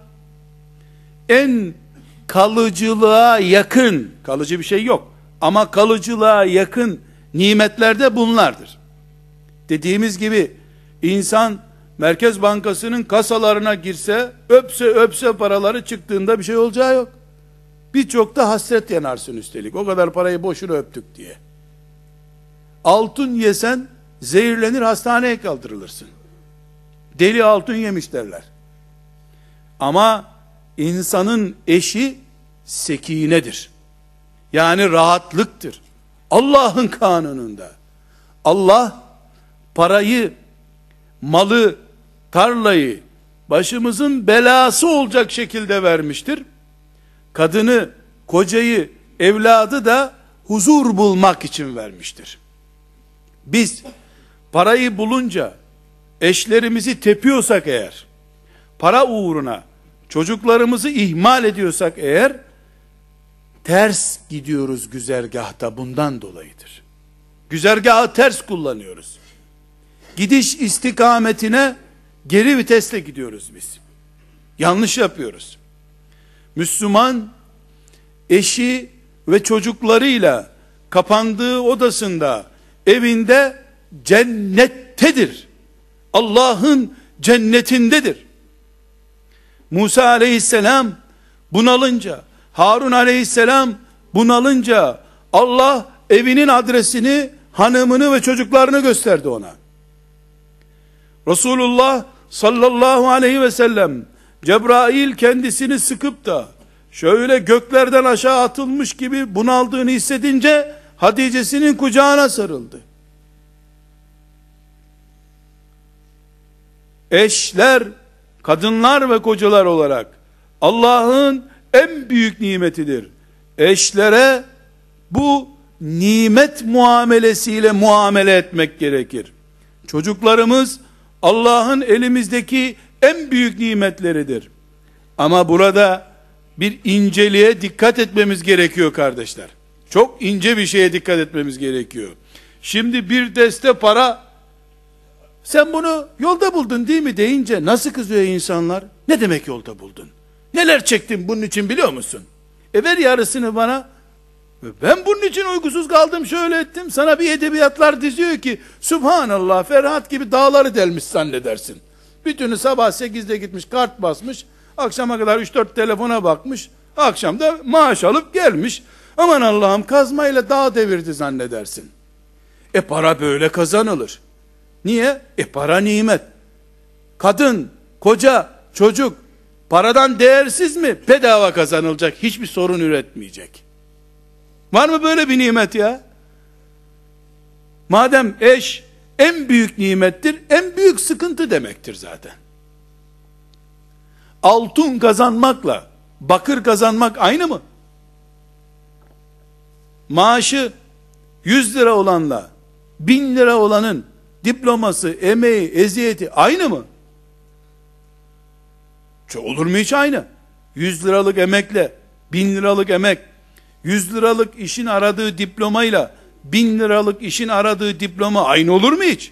En kalıcılığa yakın, kalıcı bir şey yok ama kalıcılığa yakın nimetler de bunlardır. Dediğimiz gibi insan Merkez Bankası'nın kasalarına girse, öpse öpse paraları çıktığında bir şey olacağı yok. Birçok da hasret yanarsın üstelik. O kadar parayı boşuna öptük diye. Altın yesen zehirlenir, hastaneye kaldırılırsın. Deli altın yemiş derler. Ama insanın eşi sekinedir. Yani rahatlıktır. Allah'ın kanununda. Allah parayı, malı, tarlayı başımızın belası olacak şekilde vermiştir. Kadını, kocayı, evladı da huzur bulmak için vermiştir. Biz parayı bulunca eşlerimizi tepiyorsak eğer, para uğruna çocuklarımızı ihmal ediyorsak eğer, ters gidiyoruz güzergahta, bundan dolayıdır. Güzergahı ters kullanıyoruz. Gidiş istikametine geri vitesle gidiyoruz biz. Yanlış yapıyoruz. Müslüman eşi ve çocuklarıyla kapandığı odasında, evinde cennettedir. Allah'ın cennetindedir. Musa aleyhisselam bunalınca, Harun aleyhisselam bunalınca Allah evinin adresini, hanımını ve çocuklarını gösterdi ona. Resulullah sallallahu aleyhi ve sellem Cebrail kendisini sıkıp da şöyle göklerden aşağı atılmış gibi bunaldığını hissedince Hatice'sinin kucağına sarıldı. Eşler, kadınlar ve kocalar olarak Allah'ın en büyük nimetidir. Eşlere bu nimet muamelesiyle muamele etmek gerekir. Çocuklarımız Allah'ın elimizdeki en büyük nimetleridir. Ama burada bir inceliğe dikkat etmemiz gerekiyor kardeşler. Çok ince bir şeye dikkat etmemiz gerekiyor. Şimdi bir deste para, sen bunu yolda buldun değil mi deyince nasıl kızıyor insanlar? Ne demek yolda buldun? Neler çektim bunun için biliyor musun? E ver yarısını bana. Ben bunun için uykusuz kaldım, şöyle ettim. Sana bir edebiyatlar diziyor ki Subhanallah, Ferhat gibi dağları delmiş zannedersin. Bütünü sabah sekizde gitmiş, kart basmış, akşama kadar üç dört telefona bakmış, akşam da maaş alıp gelmiş. Aman Allah'ım, kazmayla dağ devirdi zannedersin. E para böyle kazanılır. Niye? E para nimet. Kadın, koca, çocuk paradan değersiz mi? Bedava kazanılacak, hiçbir sorun üretmeyecek. Var mı böyle bir nimet ya? Madem eş en büyük nimettir, en büyük sıkıntı demektir zaten. Altın kazanmakla bakır kazanmak aynı mı? Maaşı yüz lira olanla bin lira olanın diploması, emeği, eziyeti aynı mı? Olur mu hiç aynı? yüz liralık emekle bin liralık emek, yüz liralık işin aradığı diplomayla bin liralık işin aradığı diploma aynı olur mu hiç?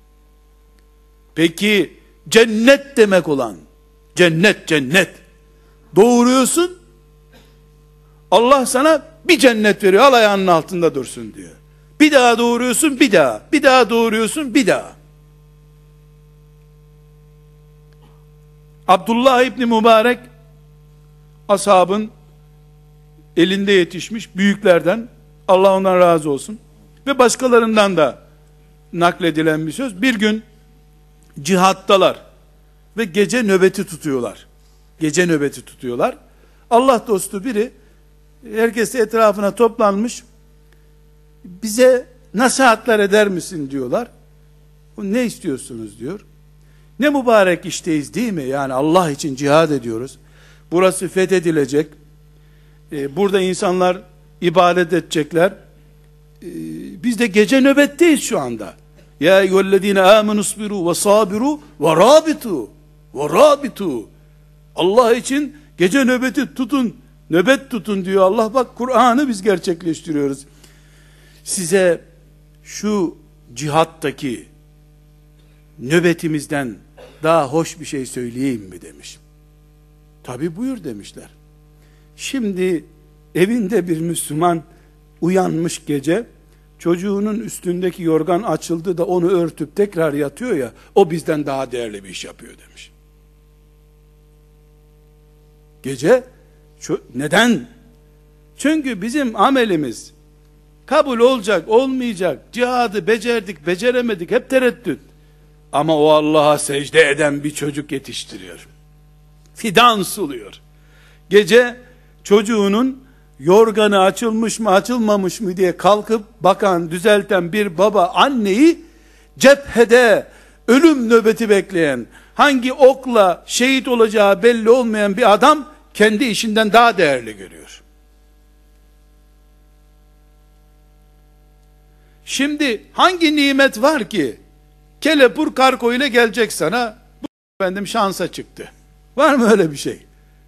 Peki cennet demek olan, cennet cennet doğuruyorsun, Allah sana bir cennet veriyor, al ayağının altında dursun diyor. Bir daha doğuruyorsun, bir daha, bir daha doğuruyorsun, bir daha. Abdullah İbni Mübarek, ashabın elinde yetişmiş büyüklerden, Allah ondan razı olsun, ve başkalarından da nakledilen bir söz. Bir gün cihattalar ve gece nöbeti tutuyorlar. Gece nöbeti tutuyorlar. Allah dostu biri, herkes etrafına toplanmış, bize nasihatler eder misin diyorlar. Ne istiyorsunuz diyor. Ne mübarek işteyiz değil mi? Yani Allah için cihad ediyoruz. Burası fethedilecek. Ee, burada insanlar ibadet edecekler. Ee, biz de gece nöbetteyiz şu anda. Ya eyyühellezine amenu sbiru ve sabiru ve rabitu ve rabitu. Allah için gece nöbeti tutun, nöbet tutun diyor Allah. Bak, Kur'an'ı biz gerçekleştiriyoruz. Size şu cihattaki nöbetimizden daha hoş bir şey söyleyeyim mi demiş. Tabi buyur demişler. Şimdi evinde bir Müslüman uyanmış gece, çocuğunun üstündeki yorgan açıldı da onu örtüp tekrar yatıyor ya, o bizden daha değerli bir iş yapıyor demiş. Gece, neden? Çünkü bizim amelimiz kabul olacak, olmayacak, cihadı becerdik, beceremedik, hep tereddüt. Ama o Allah'a secde eden bir çocuk yetiştiriyor. Fidan suluyor. Gece çocuğunun yorganı açılmış mı açılmamış mı diye kalkıp bakan, düzelten bir baba anneyi, cephede ölüm nöbeti bekleyen, hangi okla şehit olacağı belli olmayan bir adam kendi işinden daha değerli görüyor. Şimdi hangi nimet var ki kelepur kargo ile gelecek sana, bu efendim şansa çıktı. Var mı öyle bir şey?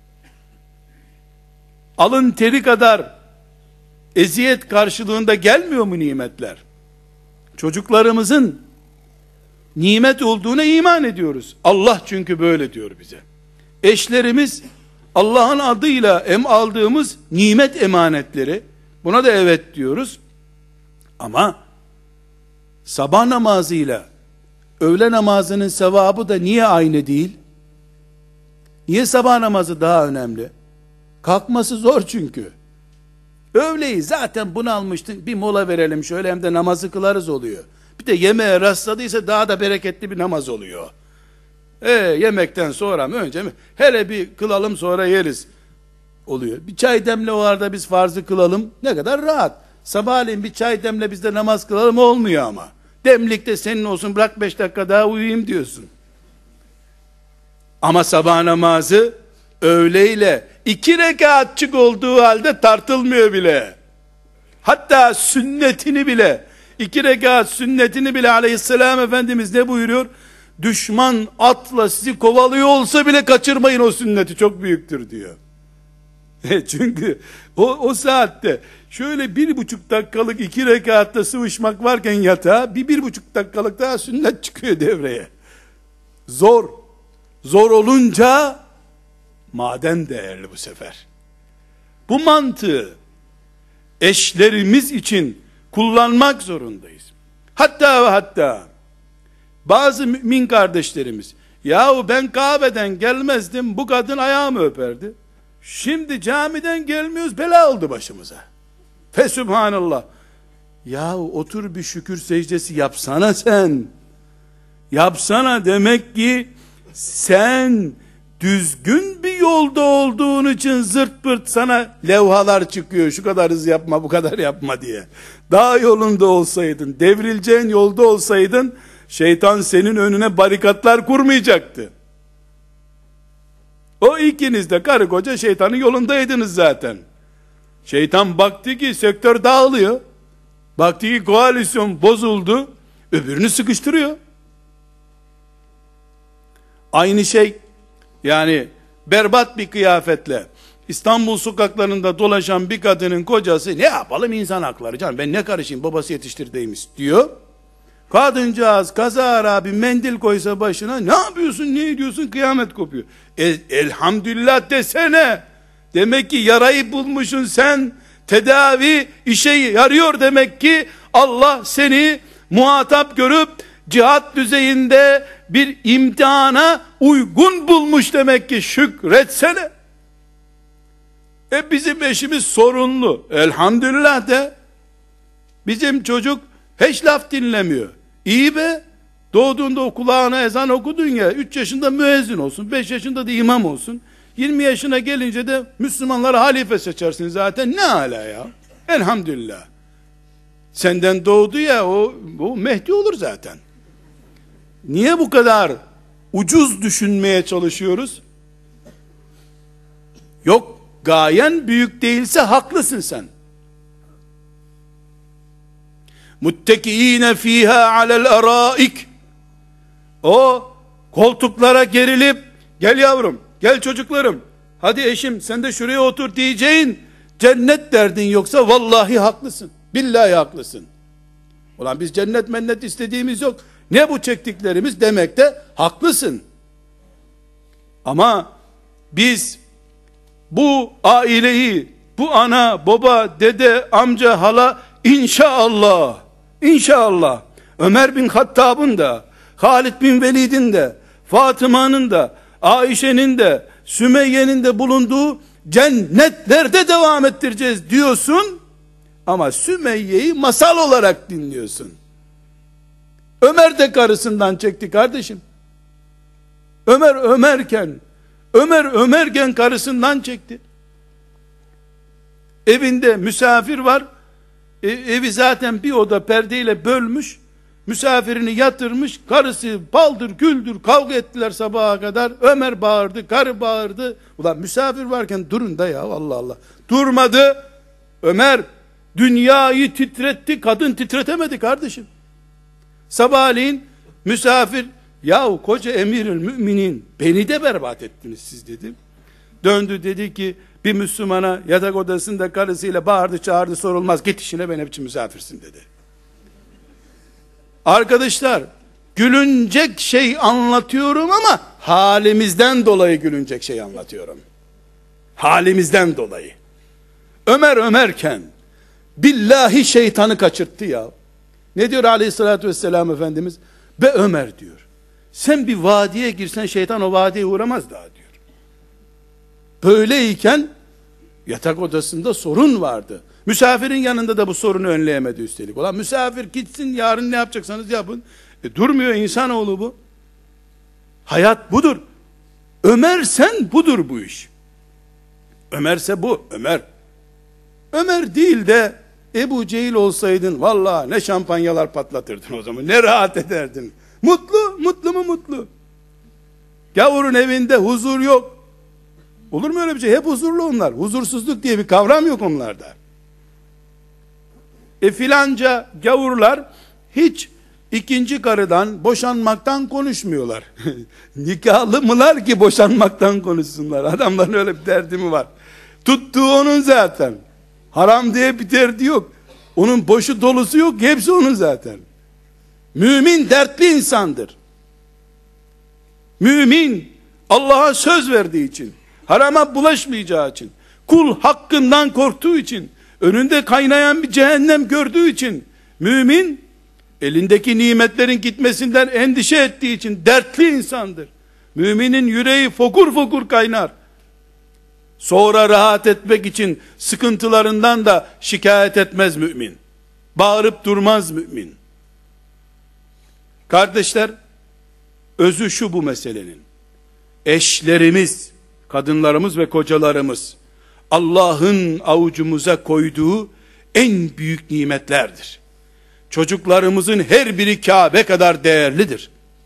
Alın teri kadar eziyet karşılığında gelmiyor mu nimetler? Çocuklarımızın nimet olduğuna iman ediyoruz. Allah çünkü böyle diyor bize. Eşlerimiz Allah'ın adıyla em aldığımız nimet emanetleri. Buna da evet diyoruz. Ama sabah namazıyla öğle namazının sevabı da niye aynı değil? Niye sabah namazı daha önemli? Kalkması zor çünkü. Öğleyi zaten bunalmıştın, bir mola verelim şöyle, hem de namazı kılarız oluyor. Bir de yemeğe rastladıysa daha da bereketli bir namaz oluyor. E yemekten sonra mı önce mi? Hele bir kılalım sonra yeriz oluyor. Bir çay demle o arada biz farzı kılalım, ne kadar rahat. Sabahleyin bir çay demle biz de namaz kılalım olmuyor ama. Demlikte senin olsun, bırak beş dakika daha uyuyayım diyorsun. Ama sabah namazı öğleyle iki rekatçık olduğu halde tartılmıyor bile. Hatta sünnetini bile, iki rekat sünnetini bile aleyhisselam Efendimiz ne buyuruyor? Düşman atla sizi kovalıyor olsa bile kaçırmayın o sünneti, çok büyüktür diyor. E çünkü o, o saatte şöyle bir buçuk dakikalık iki rekatta sıvışmak varken yatağa, bir bir buçuk dakikalık daha sünnet çıkıyor devreye. Zor. Zor olunca maden değerli bu sefer. Bu mantığı eşlerimiz için kullanmak zorundayız. Hatta ve hatta bazı mümin kardeşlerimiz Yahu ben Kabe'den gelmezdim, bu kadın ayağımı öperdi. Şimdi camiden gelmiyoruz, bela oldu başımıza. Fesubhanallah. Yahu otur bir şükür secdesi yapsana sen. Yapsana, demek ki sen düzgün bir yolda olduğun için zırt pırt sana levhalar çıkıyor. Şu kadar hız yapma, bu kadar yapma diye. Dağ yolunda olsaydın, devrileceğin yolda olsaydın, şeytan senin önüne barikatlar kurmayacaktı. O ikiniz de karı koca şeytanın yolundaydınız zaten. Şeytan baktı ki sektör dağılıyor. Baktı ki koalisyon bozuldu. Öbürünü sıkıştırıyor. Aynı şey, yani berbat bir kıyafetle İstanbul sokaklarında dolaşan bir kadının kocası, ne yapalım insan hakları canım, ben ne karışayım, babası yetiştirdiğimiz diyor. Kadıncağız kazara bir mendil koysa başına, ne yapıyorsun, ne ediyorsun, kıyamet kopuyor. E, elhamdülillah desene. Demek ki yarayı bulmuşsun sen, tedavi işe yarıyor demek ki. Allah seni muhatap görüp cihat düzeyinde bir imtihana uygun bulmuş demek ki, şükretsene. E bizim eşimiz sorunlu, elhamdülillah de. Bizim çocuk hiç laf dinlemiyor. İyi be, doğduğunda o kulağına ezan okudun ya, üç yaşında müezzin olsun, beş yaşında da imam olsun, yirmi yaşına gelince de Müslümanlara halife seçersin zaten, ne hala ya, elhamdülillah. Senden doğdu ya, o, o Mehdi olur zaten. Niye bu kadar ucuz düşünmeye çalışıyoruz? Yok, gayen büyük değilse haklısın sen. Muttekiine fiha alel araik. O koltuklara gerilip, gel yavrum, gel çocuklarım, hadi eşim sen de şuraya otur diyeceğin cennet derdin yoksa vallahi haklısın. Billahi haklısın. Ulan biz cennet mennet istediğimiz yok. Ne bu çektiklerimiz demekte haklısın. Ama biz bu aileyi, bu ana, baba, dede, amca, hala, inşallah, inşallah Ömer bin Hattab'ın da, Halid bin Velid'in de, Fatıma'nın da, Ayşe'nin de, Sümeyye'nin de bulunduğu cennetlerde devam ettireceğiz diyorsun, ama Sümeyye'yi masal olarak dinliyorsun. Ömer de karısından çekti kardeşim. Ömer Ömerken, Ömer Ömerken karısından çekti. Evinde misafir var, e, evi zaten bir oda perdeyle bölmüş, misafirini yatırmış, karısı baldır güldür kavga ettiler sabaha kadar. Ömer bağırdı, karı bağırdı. Ulan misafir varken durun da ya, Allah Allah. Durmadı. Ömer dünyayı titretti, kadın titretemedi kardeşim. Sabahleyin misafir, yahu koca emirül müminin, beni de berbat ettiniz siz dedi. Döndü dedi ki, bir Müslümana yatak odasında karısıyla bağırdı çağırdı sorulmaz, git işine, ben hep için misafirsin dedi. Arkadaşlar, gülünecek şey anlatıyorum ama halimizden dolayı gülünecek şey anlatıyorum. Halimizden dolayı. Ömer Ömerken billahi şeytanı kaçırttı ya. Ne diyor aleyhissalatü vesselam Efendimiz? Be Ömer diyor, sen bir vadiye girsen şeytan o vadiye uğramaz daha diyor. Böyleyken yatak odasında sorun vardı. Misafirin yanında da bu sorunu önleyemedi üstelik. Ulan misafir gitsin, yarın ne yapacaksanız yapın. E, durmuyor insanoğlu bu. Hayat budur. Ömer sen budur bu iş. Ömerse bu, Ömer. Ömer değil de Ebu Cehil olsaydın, vallahi ne şampanyalar patlatırdın o zaman, ne rahat ederdin. Mutlu, mutlu mu mutlu. Gavurun evinde huzur yok. Olur mu öyle bir şey? Hep huzurlu onlar. Huzursuzluk diye bir kavram yok onlarda. E filanca gavurlar hiç ikinci karıdan, boşanmaktan konuşmuyorlar. Nikahlı mılar ki boşanmaktan konuşsunlar? Adamların öyle bir derdi mi var? Tuttuğu onun zaten. Haram diye bir derdi yok. Onun boşu dolusu yok. Hepsi onun zaten. Mümin dertli insandır. Mümin Allah'a söz verdiği için, harama bulaşmayacağı için, kul hakkından korktuğu için, önünde kaynayan bir cehennem gördüğü için, mümin elindeki nimetlerin gitmesinden endişe ettiği için dertli insandır. Müminin yüreği fokur fokur kaynar. Sonra rahat etmek için sıkıntılarından da şikayet etmez mümin. Bağırıp durmaz mümin. Kardeşler, özü şu bu meselenin. Eşlerimiz, kadınlarımız ve kocalarımız Allah'ın avucumuza koyduğu en büyük nimetlerdir. Çocuklarımızın her biri Kabe kadar değerlidir.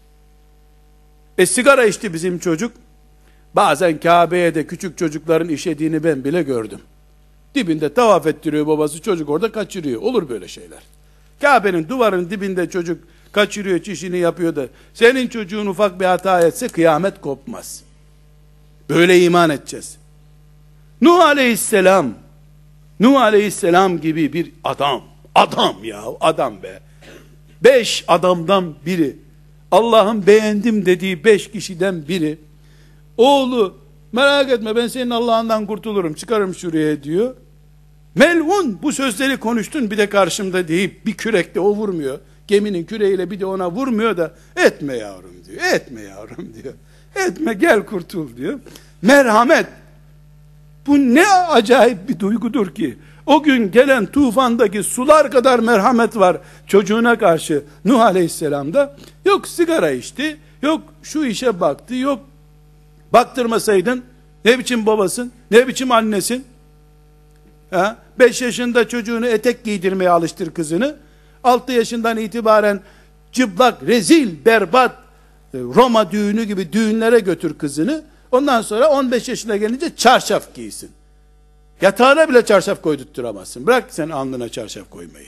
E sigara içti bizim çocuk. Bazen Kabe'ye de küçük çocukların işediğini ben bile gördüm. Dibinde tavaf ettiriyor babası, çocuk orada kaçırıyor. Olur böyle şeyler. Kabe'nin duvarının dibinde çocuk kaçırıyor, çişini yapıyor da senin çocuğun ufak bir hata etse kıyamet kopmaz. Böyle iman edeceğiz. Nuh aleyhisselam, Nuh aleyhisselam gibi bir adam, adam ya, adam be. Beş adamdan biri, Allah'ın beğendim dediği beş kişiden biri, oğlu merak etme ben senin Allah'ından kurtulurum, çıkarım şuraya diyor. Melun, bu sözleri konuştun bir de karşımda deyip bir kürekle o vurmuyor. Geminin küreğiyle bir de ona vurmuyor da etme yavrum diyor. Etme yavrum diyor. Etme, gel kurtul diyor. Merhamet. Bu ne acayip bir duygudur ki. O gün gelen tufandaki sular kadar merhamet var çocuğuna karşı Nuh Aleyhisselam'da. Yok sigara içti, yok şu işe baktı, yok baktırmasaydın ne biçim babasın, ne biçim annesin. Ha? beş yaşında çocuğunu etek giydirmeye alıştır kızını. altı yaşından itibaren çıplak, rezil, berbat Roma düğünü gibi düğünlere götür kızını. Ondan sonra on beş yaşına gelince çarşaf giysin. Yatağına bile çarşaf koydurtturamazsın. Bırak sen alnına çarşaf koymayı.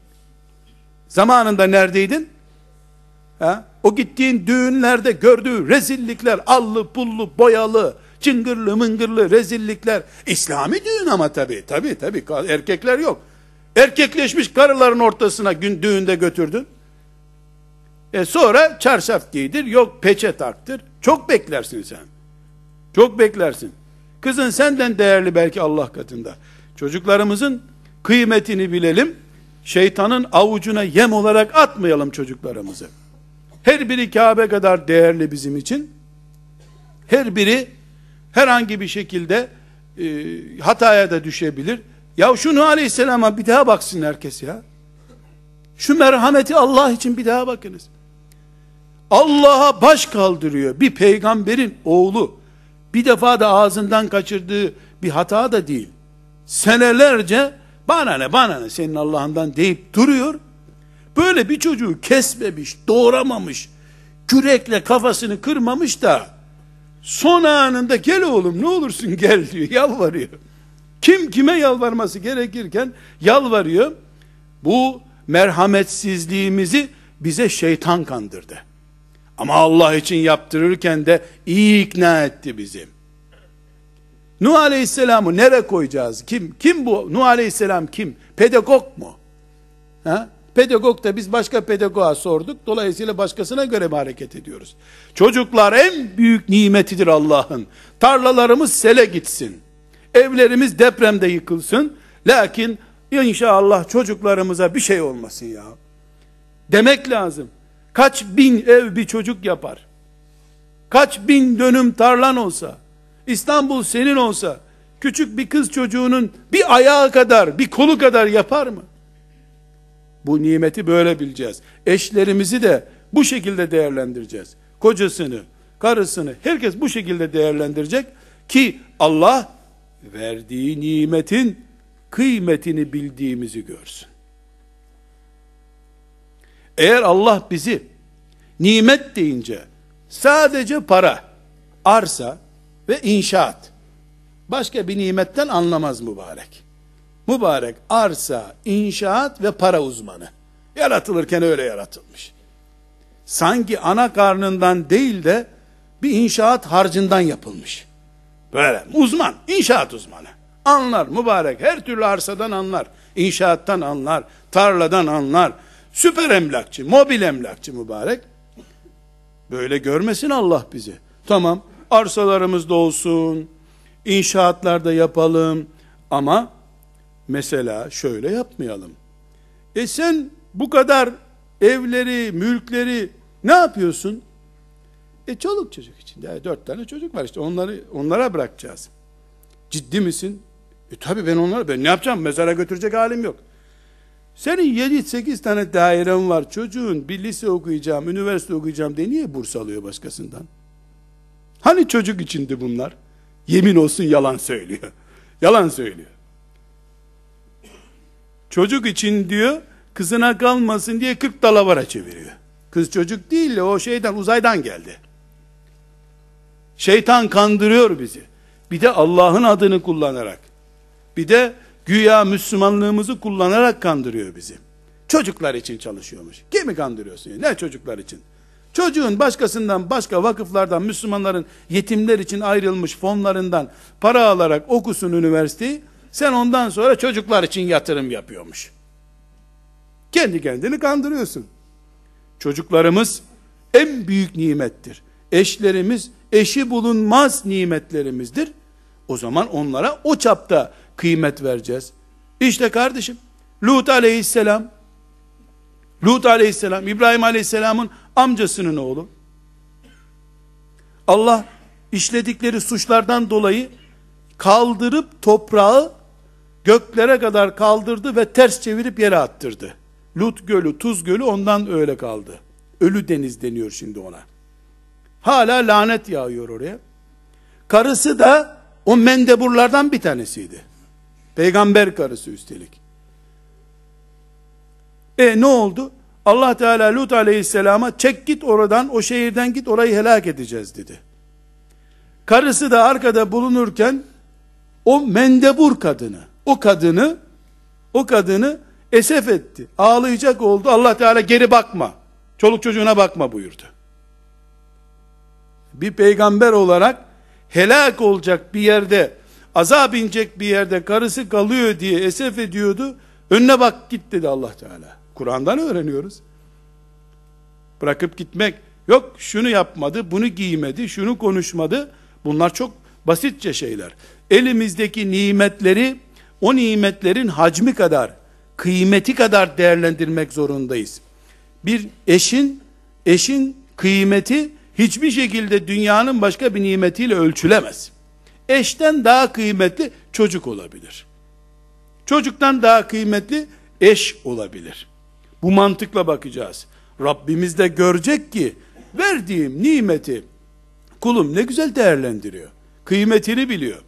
Zamanında neredeydin? Ha? O gittiğin düğünlerde gördüğü rezillikler, allı pullu, boyalı, çıngırlı mıngırlı rezillikler. İslami düğün ama tabi, tabi tabi erkekler yok. Erkekleşmiş karıların ortasına gün düğünde götürdün. E sonra çarşaf giydir, yok peçe taktır. Çok beklersin sen. Çok beklersin. Kızın senden değerli belki Allah katında. Çocuklarımızın kıymetini bilelim. Şeytanın avucuna yem olarak atmayalım çocuklarımızı. Her biri Kabe kadar değerli bizim için. Her biri herhangi bir şekilde e, hataya da düşebilir. Ya şu Nuh Aleyhisselam'a bir daha baksın herkes ya. Şu merhameti Allah için bir daha bakınız. Allah'a baş kaldırıyor. Bir peygamberin oğlu bir defa da ağzından kaçırdığı bir hata da değil. Senelerce bana ne bana ne senin Allah'ından deyip duruyor. Böyle bir çocuğu kesmemiş, doğramamış, kürekle kafasını kırmamış da son anında gel oğlum ne olursun gel diyor, yalvarıyor. Kim kime yalvarması gerekirken yalvarıyor. Bu merhametsizliğimizi bize şeytan kandırdı. Ama Allah için yaptırırken de iyi ikna etti bizi. Nuh Aleyhisselam'ı nereye koyacağız? Kim? Kim bu? Nuh Aleyhisselam kim? Pedagog mu? Ha? Pedagog da biz başka pedagoğa sorduk. Dolayısıyla başkasına göre mi hareket ediyoruz? Çocuklar en büyük nimetidir Allah'ın. Tarlalarımız sele gitsin. Evlerimiz depremde yıkılsın. Lakin inşallah çocuklarımıza bir şey olmasın ya. Demek lazım. Kaç bin ev bir çocuk yapar? Kaç bin dönüm tarlan olsa, İstanbul senin olsa, küçük bir kız çocuğunun bir ayağı kadar, bir kolu kadar yapar mı? Bu nimeti böyle bileceğiz. Eşlerimizi de bu şekilde değerlendireceğiz. Kocasını, karısını, herkes bu şekilde değerlendirecek ki Allah verdiği nimetin kıymetini bildiğimizi görsün. Eğer Allah bizi nimet deyince sadece para, arsa ve inşaat, başka bir nimetten anlamaz mübarek. Mübarek arsa, inşaat ve para uzmanı. Yaratılırken öyle yaratılmış. Sanki ana karnından değil de bir inşaat harcından yapılmış. Böyle uzman, inşaat uzmanı. Anlar mübarek, her türlü arsadan anlar, inşaattan anlar, tarladan anlar. Süper emlakçı, mobil emlakçı mübarek. Böyle görmesin Allah bizi. Tamam, arsalarımız da olsun, inşaatlarda yapalım ama mesela şöyle yapmayalım. E sen bu kadar evleri, mülkleri ne yapıyorsun? E çoluk çocuk için. Yani dört tane çocuk var işte, onları onlara bırakacağız. Ciddi misin? E tabi ben onlara, ben ne yapacağım? Mezara götürecek halim yok. Senin yedi sekiz tane dairen var. Çocuğun bir lise okuyacağım, üniversite okuyacağım diye niye burs alıyor başkasından? Hani çocuk içindi bunlar? Yemin olsun yalan söylüyor. Yalan söylüyor. Çocuk için diyor, kızına kalmasın diye kırk dalavara çeviriyor. Kız çocuk değil de o şeyden, uzaydan geldi. Şeytan kandırıyor bizi. Bir de Allah'ın adını kullanarak, bir de güya Müslümanlığımızı kullanarak kandırıyor bizi. Çocuklar için çalışıyormuş. Kimi kandırıyorsun ya? Ne çocuklar için? Çocuğun başkasından, başka vakıflardan, Müslümanların yetimler için ayrılmış fonlarından para alarak okusun üniversiteyi, sen ondan sonra çocuklar için yatırım yapıyormuş. Kendi kendini kandırıyorsun. Çocuklarımız en büyük nimettir. Eşlerimiz eşi bulunmaz nimetlerimizdir. O zaman onlara o çapta kıymet vereceğiz. İşte kardeşim, Lut aleyhisselam, Lut aleyhisselam, İbrahim aleyhisselamın amcasının oğlu. Allah işledikleri suçlardan dolayı kaldırıp toprağı göklere kadar kaldırdı ve ters çevirip yere attırdı. Lut gölü, Tuz gölü ondan öyle kaldı. Ölü deniz deniyor şimdi ona. Hala lanet yağıyor oraya. Karısı da o mendeburlardan bir tanesiydi. Peygamber karısı üstelik. E ne oldu? Allah Teala Lut aleyhisselama çek git oradan, o şehirden git, orayı helak edeceğiz dedi. Karısı da arkada bulunurken o mendebur kadını, o kadını, o kadını esef etti. Ağlayacak oldu. Allah Teala geri bakma, çoluk çocuğuna bakma buyurdu. Bir peygamber olarak helak olacak bir yerde, azap inecek bir yerde karısı kalıyor diye esef ediyordu. Önüne bak git dedi Allah Teala. Kur'an'dan öğreniyoruz. Bırakıp gitmek yok, şunu yapmadı, bunu giymedi, şunu konuşmadı. Bunlar çok basitçe şeyler. Elimizdeki nimetleri o nimetlerin hacmi kadar, kıymeti kadar değerlendirmek zorundayız. Bir eşin eşin kıymeti hiçbir şekilde dünyanın başka bir nimetiyle ölçülemez. Eşten daha kıymetli çocuk olabilir. Çocuktan daha kıymetli eş olabilir. Bu mantıkla bakacağız. Rabbimiz de görecek ki verdiğim nimeti kulum ne güzel değerlendiriyor. Kıymetini biliyor.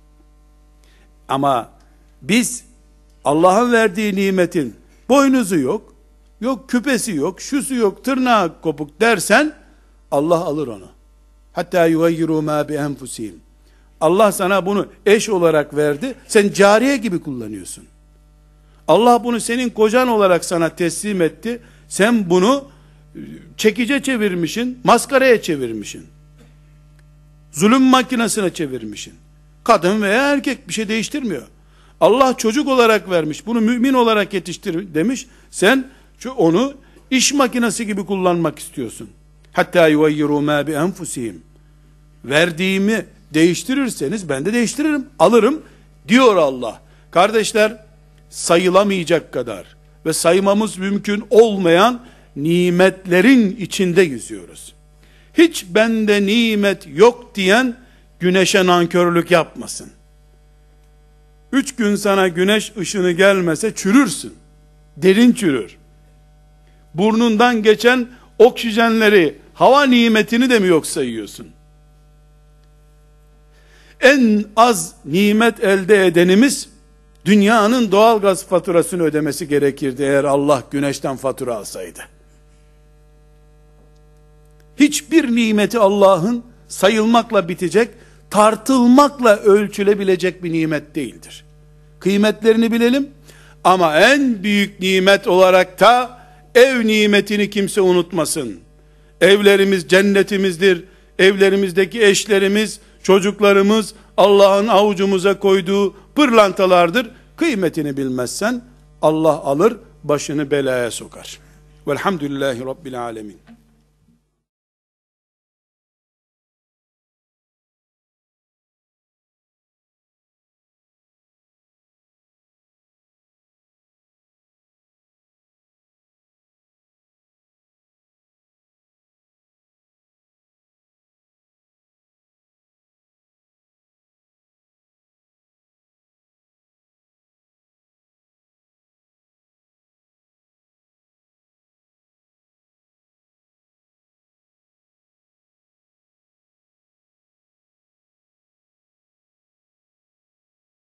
Ama biz Allah'ın verdiği nimetin boynuzu yok, yok küpesi yok, şusu yok, tırnağı kopuk dersen Allah alır onu. Hatta yugayyiru ma bi enfusihim. Allah sana bunu eş olarak verdi, sen cariye gibi kullanıyorsun. Allah bunu senin kocan olarak sana teslim etti, sen bunu çekice çevirmişsin, maskaraya çevirmişsin. Zulüm makinesine çevirmişsin. Kadın veya erkek bir şey değiştirmiyor. Allah çocuk olarak vermiş, bunu mümin olarak yetiştir demiş, sen onu iş makinesi gibi kullanmak istiyorsun. Hatta yugayyiru ma bi enfusihim. Verdiğimi değiştirirseniz ben de değiştiririm, alırım diyor Allah. Kardeşler, sayılamayacak kadar ve saymamız mümkün olmayan nimetlerin içinde yüzüyoruz. Hiç bende nimet yok diyen güneşe nankörlük yapmasın. Üç gün sana güneş ışını gelmese çürürsün. Derin çürür. Burnundan geçen oksijenleri, hava nimetini de mi yok sayıyorsun? En az nimet elde edenimiz dünyanın doğalgaz faturasını ödemesi gerekirdi eğer Allah güneşten fatura alsaydı. Hiçbir nimeti Allah'ın sayılmakla bitecek, tartılmakla ölçülebilecek bir nimet değildir. Kıymetlerini bilelim ama en büyük nimet olarak da ev nimetini kimse unutmasın. Evlerimiz cennetimizdir. Evlerimizdeki eşlerimiz, çocuklarımız Allah'ın avucumuza koyduğu pırlantalardır. Kıymetini bilmezsen Allah alır, başını belaya sokar. Velhamdülillahi Rabbil alemin.